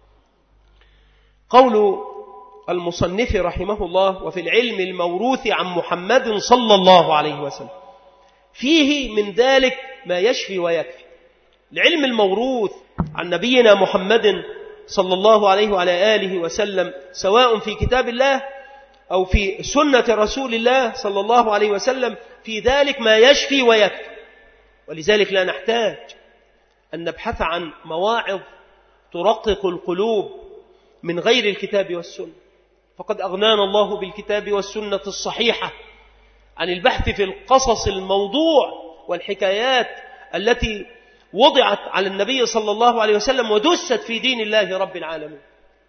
قول المصنف رحمه الله: وفي العلم الموروث عن محمد صلى الله عليه وسلم، فيه من ذلك ما يشفي ويكفي. العلم الموروث عن نبينا محمد صلى الله عليه وعلى آله وسلم، سواء في كتاب الله أو في سنة رسول الله صلى الله عليه وسلم، في ذلك ما يشفي ويكفي. ولذلك لا نحتاج أن نبحث عن مواعظ ترقق القلوب من غير الكتاب والسنة، فقد أغنانا الله بالكتاب والسنة الصحيحة عن البحث في القصص الموضوع والحكايات التي وضعت على النبي صلى الله عليه وسلم ودست في دين الله رب العالمين.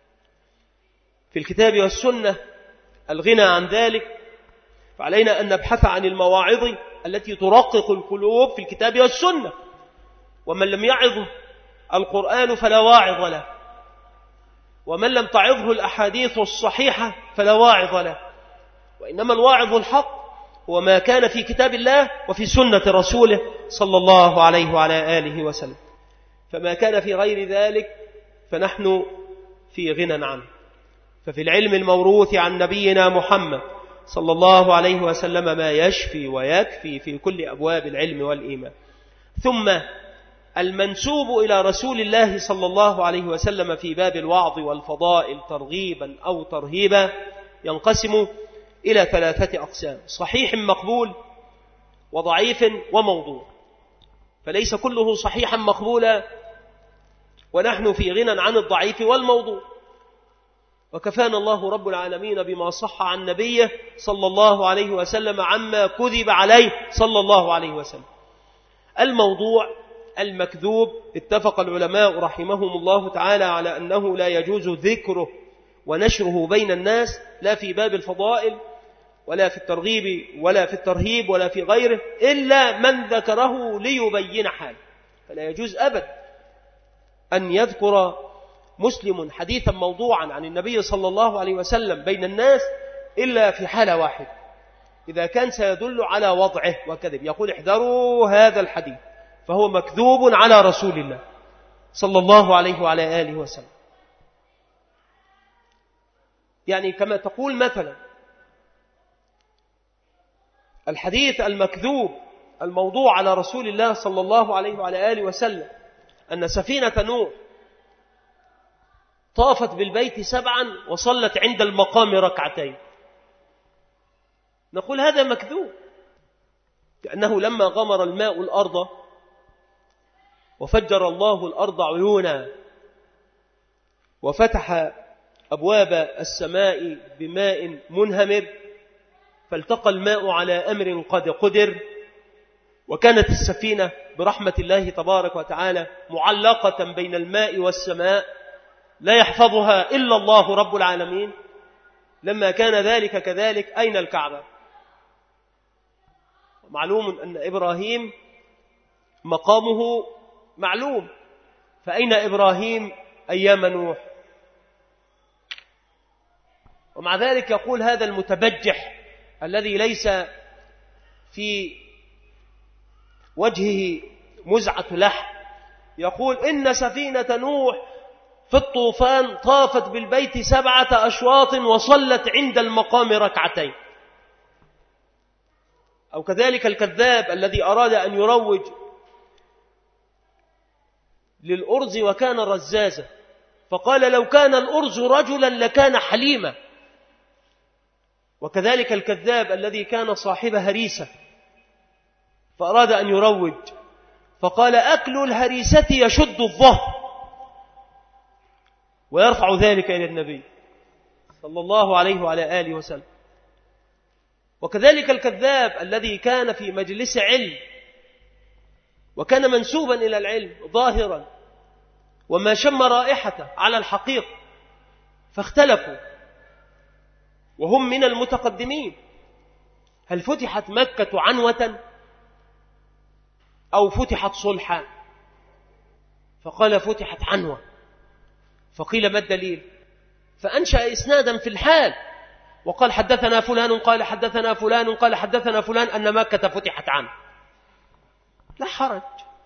في الكتاب والسنة الغنى عن ذلك، فعلينا أن نبحث عن المواعظ التي ترقق القلوب في الكتاب والسنة. ومن لم يعظه القرآن فلا واعظ له، ومن لم تعظه الأحاديث الصحيحة فلا واعظ له. وإنما الواعظ الحق هو ما كان في كتاب الله وفي سنة رسوله صلى الله عليه وعلى آله وسلم. فما كان في غير ذلك فنحن في غنى عنه. ففي العلم الموروث عن نبينا محمد صلى الله عليه وسلم ما يشفي ويكفي في كل أبواب العلم والإيمان. ثم المنسوب إلى رسول الله صلى الله عليه وسلم في باب الوعظ والفضائل ترغيبا أو ترهيبا ينقسم إلى ثلاثة أقسام: صحيح مقبول، وضعيف، وموضوع. فليس كله صحيحا مقبولا، ونحن في غنى عن الضعيف والموضوع. وكفانا الله رب العالمين بما صح عن نبيه صلى الله عليه وسلم عما كذب عليه صلى الله عليه وسلم. الموضوع المكذوب اتفق العلماء رحمهم الله تعالى على أنه لا يجوز ذكره ونشره بين الناس، لا في باب الفضائل ولا في الترغيب ولا في الترهيب ولا في غيره، إلا من ذكره ليبين حاله. فلا يجوز أبدا أن يذكر مسلم حديثا موضوعا عن النبي صلى الله عليه وسلم بين الناس إلا في حالة واحدة، إذا كان سيدل على وضعه وكذب. يقول: احذروا هذا الحديث فهو مكذوب على رسول الله صلى الله عليه وعلى آله وسلم. يعني كما تقول مثلا الحديث المكذوب الموضوع على رسول الله صلى الله عليه وعلى آله وسلم أن سفينة نوح طافت بالبيت سبعا وصلت عند المقام ركعتين. نقول هذا مكذوب، لأنه لما غمر الماء الأرض وفجر الله الأرض عيونا وفتح أبواب السماء بماء منهمر، فالتقى الماء على أمر قد قدر، وكانت السفينة برحمة الله تبارك وتعالى معلقة بين الماء والسماء لا يحفظها إلا الله رب العالمين. لما كان ذلك كذلك أين الكعبة؟ معلوم أن إبراهيم مقامه معلوم، فأين إبراهيم أيام نوح؟ ومع ذلك يقول هذا المتبجح الذي ليس في وجهه مزعة لحم، يقول إن سفينة نوح في الطوفان طافت بالبيت سبعة أشواط وصلت عند المقام ركعتين. أو كذلك الكذاب الذي أراد أن يروج للأرز وكان رزازا، فقال لو كان الأرز رجلا لكان حليما. وكذلك الكذاب الذي كان صاحب هريسة فأراد أن يروج فقال أكل الهريسة يشد الظهر، ويرفع ذلك إلى النبي صلى الله عليه وعلى آله وسلم. وكذلك الكذاب الذي كان في مجلس علم وكان منسوبا إلى العلم ظاهرا وما شم رائحته على الحقيقة، فاختلفوا وهم من المتقدمين هل فتحت مكة عنوة أو فتحت صلحا؟ فقال فتحت عنوة. فقيل ما الدليل؟ فأنشأ إسنادا في الحال وقال حدثنا فلان قال حدثنا فلان قال حدثنا فلان أن مكة فتحت عنه. لا حرج.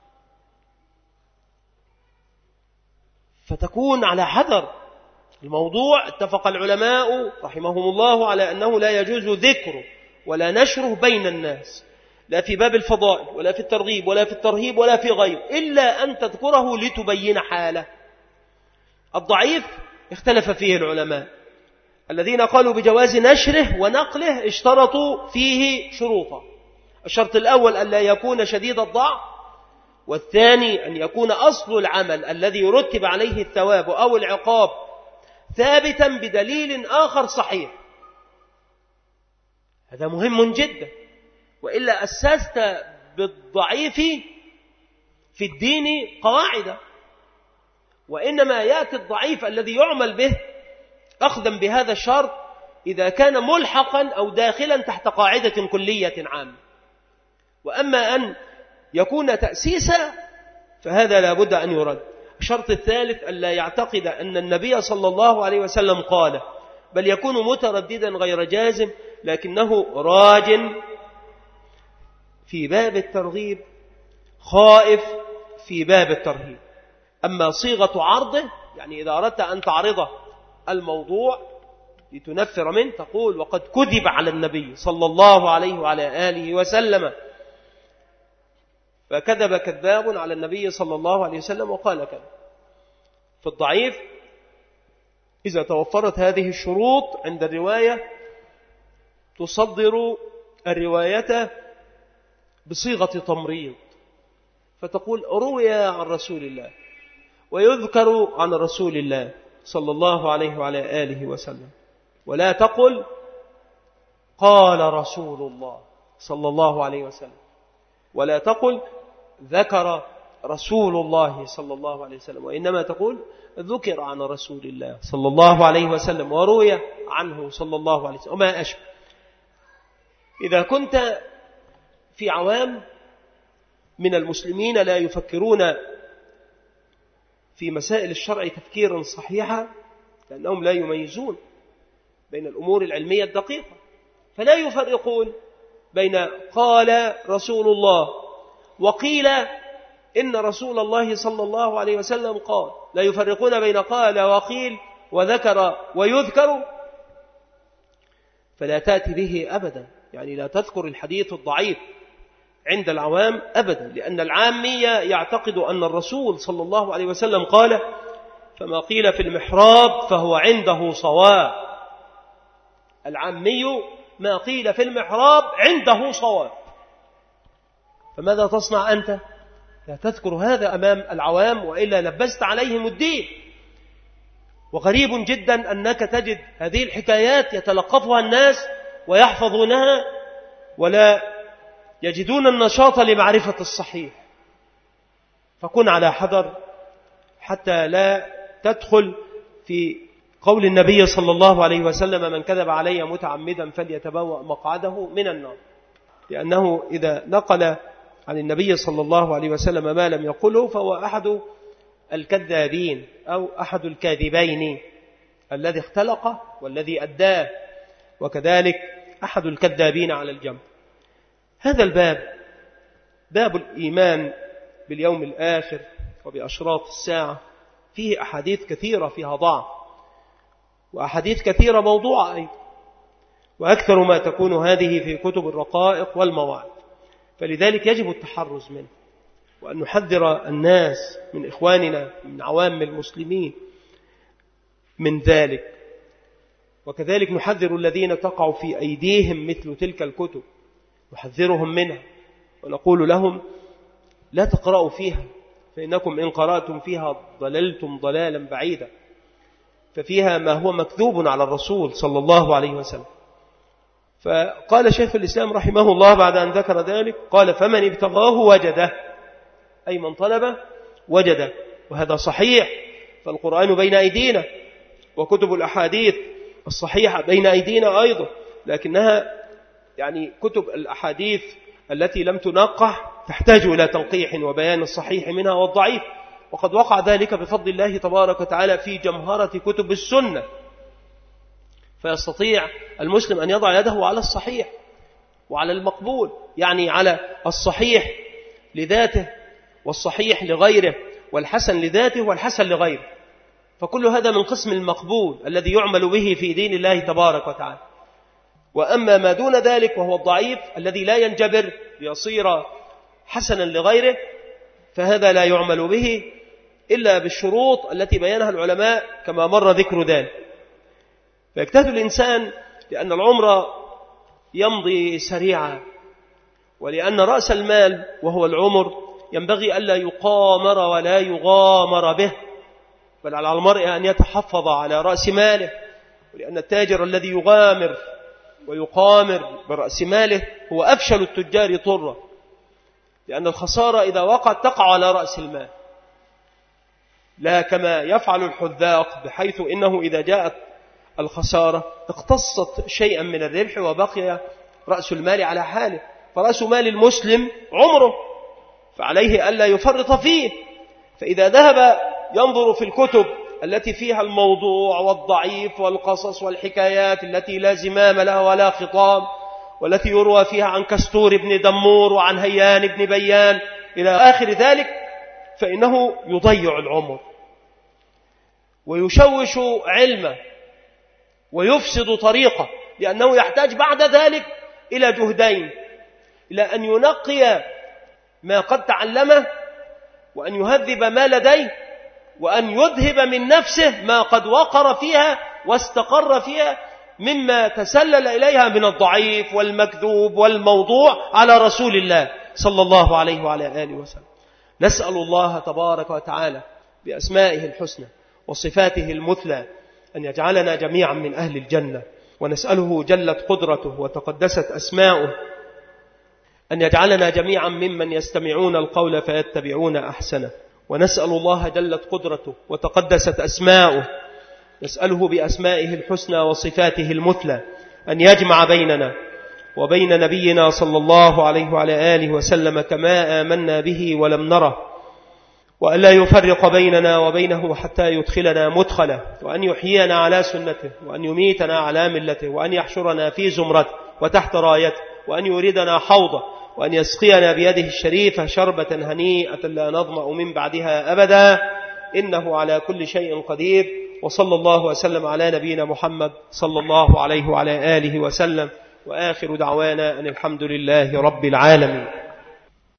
فتكون على حذر. الموضوع اتفق العلماء رحمهم الله على أنه لا يجوز ذكره ولا نشره بين الناس، لا في باب الفضائل ولا في الترغيب ولا في الترهيب ولا في غيره، إلا أن تذكره لتبين حاله. الضعيف اختلف فيه العلماء. الذين قالوا بجواز نشره ونقله اشترطوا فيه شروطا. الشرط الأول أن لا يكون شديد الضعف، والثاني أن يكون أصل العمل الذي يرتب عليه الثواب أو العقاب ثابتا بدليل آخر صحيح. هذا مهم جدا، وإلا أسست بالضعيف في الدين قواعد. وإنما يأتي الضعيف الذي يعمل به أخذا بهذا الشرط إذا كان ملحقا أو داخلا تحت قاعدة كلية عامة. وأما أن يكون تأسيسا فهذا لا بد أن يرد. الشرط الثالث أن لا يعتقد أن النبي صلى الله عليه وسلم قال، بل يكون مترددا غير جازم لكنه راج في باب الترغيب خائف في باب الترهيب. أما صيغة عرضه، يعني إذا أردت أن تعرض الموضوع لتنفر منه تقول وقد كذب على النبي صلى الله عليه وعلى آله وسلم، فكذب كذاب على النبي صلى الله عليه وسلم وقال كذا. في الضعيف إذا توفرت هذه الشروط عند الرواية تصدر الرواية بصيغة تمريض، فتقول روي عن رسول الله ويذكر عن رسول الله صلى الله عليه وعلى آله وسلم، ولا تقل قال رسول الله صلى الله عليه وسلم، ولا تقل ذكر رسول الله صلى الله عليه وسلم، وإنما تقول ذكر عن رسول الله صلى الله عليه وسلم وروي عنه صلى الله عليه وسلم وما أشبه. إذا كنت في عوام من المسلمين لا يفكرون في مسائل الشرع تفكيرا صحيحا لأنهم لا يميزون بين الأمور العلمية الدقيقة، فلا يفرقون بين قال رسول الله وقيل إن رسول الله صلى الله عليه وسلم قال، لا يفرقون بين قال وقيل وذكر ويذكر، فلا تأتي به أبدا. يعني لا تذكر الحديث الضعيف عند العوام أبدا، لأن العامية يعتقد أن الرسول صلى الله عليه وسلم قال فما قيل في المحراب فهو عنده صواب. العامي ما قيل في المحراب عنده صواب. فماذا تصنع أنت؟ لا تذكر هذا أمام العوام وإلا لبست عليهم الدين. وغريب جدا أنك تجد هذه الحكايات يتلقفها الناس ويحفظونها ولا يجدون النشاط لمعرفة الصحيح. فكن على حذر حتى لا تدخل في قول النبي صلى الله عليه وسلم من كذب علي متعمدا فليتبوأ مقعده من النار، لأنه إذا نقل عن النبي صلى الله عليه وسلم ما لم يقله فهو أحد الكذابين أو أحد الكاذبين الذي اختلقه والذي أداه، وكذلك أحد الكذابين على الجنب. هذا الباب باب الإيمان باليوم الآخر وبأشراط الساعة فيه أحاديث كثيرة فيها ضعف، وأحاديث كثيرة موضوعة أيضا، وأكثر ما تكون هذه في كتب الرقائق والمواعظ، فلذلك يجب التحرز منه، وأن نحذر الناس من إخواننا من عوام المسلمين من ذلك. وكذلك نحذر الذين تقع في أيديهم مثل تلك الكتب، نحذرهم منها ونقول لهم لا تقرأوا فيها، فإنكم إن قرأتم فيها ضللتم ضلالا بعيدا، ففيها ما هو مكذوب على الرسول صلى الله عليه وسلم. فقال شيخ الإسلام رحمه الله بعد أن ذكر ذلك قال فمن ابتغاه وجده، أي من طلبه وجده، وهذا صحيح. فالقرآن بين أيدينا وكتب الأحاديث الصحيحة بين أيدينا أيضا، لكنها يعني كتب الأحاديث التي لم تنقح تحتاج إلى تنقيح وبيان الصحيح منها والضعيف، وقد وقع ذلك بفضل الله تبارك وتعالى في جمهرة كتب السنة، فيستطيع المسلم أن يضع يده على الصحيح وعلى المقبول، يعني على الصحيح لذاته والصحيح لغيره والحسن لذاته والحسن لغيره، فكل هذا من قسم المقبول الذي يعمل به في دين الله تبارك وتعالى. وأما ما دون ذلك وهو الضعيف الذي لا ينجبر ليصير حسنا لغيره، فهذا لا يعمل به إلا بالشروط التي بينها العلماء كما مر ذكر ذلك. فيجتهد الإنسان لأن العمر يمضي سريعا، ولأن رأس المال وهو العمر ينبغي ألا يقامر ولا يغامر به، بل على المرء أن يتحفظ على رأس ماله، ولأن التاجر الذي يغامر ويقامر برأس ماله هو أفشل التجار طرا، لأن الخسارة إذا وقعت تقع على رأس المال، لا كما يفعل الحذاق، بحيث إنه إذا جاءت الخسارة اقتصت شيئا من الربح وبقي رأس المال على حاله. فرأس مال المسلم عمره، فعليه ألا يفرط فيه. فإذا ذهب ينظر في الكتب التي فيها الموضوع والضعيف والقصص والحكايات التي لا زمام لها ولا خطام، والتي يروى فيها عن كستور بن دمور وعن هيان بن بيان إلى آخر ذلك، فإنه يضيع العمر ويشوش علمه ويفسد طريقه، لأنه يحتاج بعد ذلك إلى جهدين: إلى أن ينقي ما قد تعلمه، وأن يهذب ما لديه، وأن يذهب من نفسه ما قد وقر فيها واستقر فيها مما تسلل إليها من الضعيف والمكذوب والموضوع على رسول الله صلى الله عليه وعلى آله وسلم. نسأل الله تبارك وتعالى بأسمائه الحسنى وصفاته المثلى أن يجعلنا جميعا من أهل الجنة، ونسأله جلت قدرته وتقدست أسماؤه أن يجعلنا جميعا ممن يستمعون القول فيتبعون أحسنه، ونسأل الله جلت قدرته وتقدست أسماؤه، نسأله بأسمائه الحسنى وصفاته المثلى أن يجمع بيننا وبين نبينا صلى الله عليه وعلى آله وسلم كما آمنا به ولم نره، وأن لا يفرق بيننا وبينه حتى يدخلنا مدخله، وأن يحيينا على سنته، وأن يميتنا على ملته، وأن يحشرنا في زمرته وتحت رايته، وأن يوردنا حوضه، وأن يسقينا بيده الشريفة شربة هنيئة لا نظمأ من بعدها أبدا، إنه على كل شيء قدير. وصلى الله وسلم على نبينا محمد صلى الله عليه وعلى آله وسلم، وآخر دعوانا أن الحمد لله رب العالمين.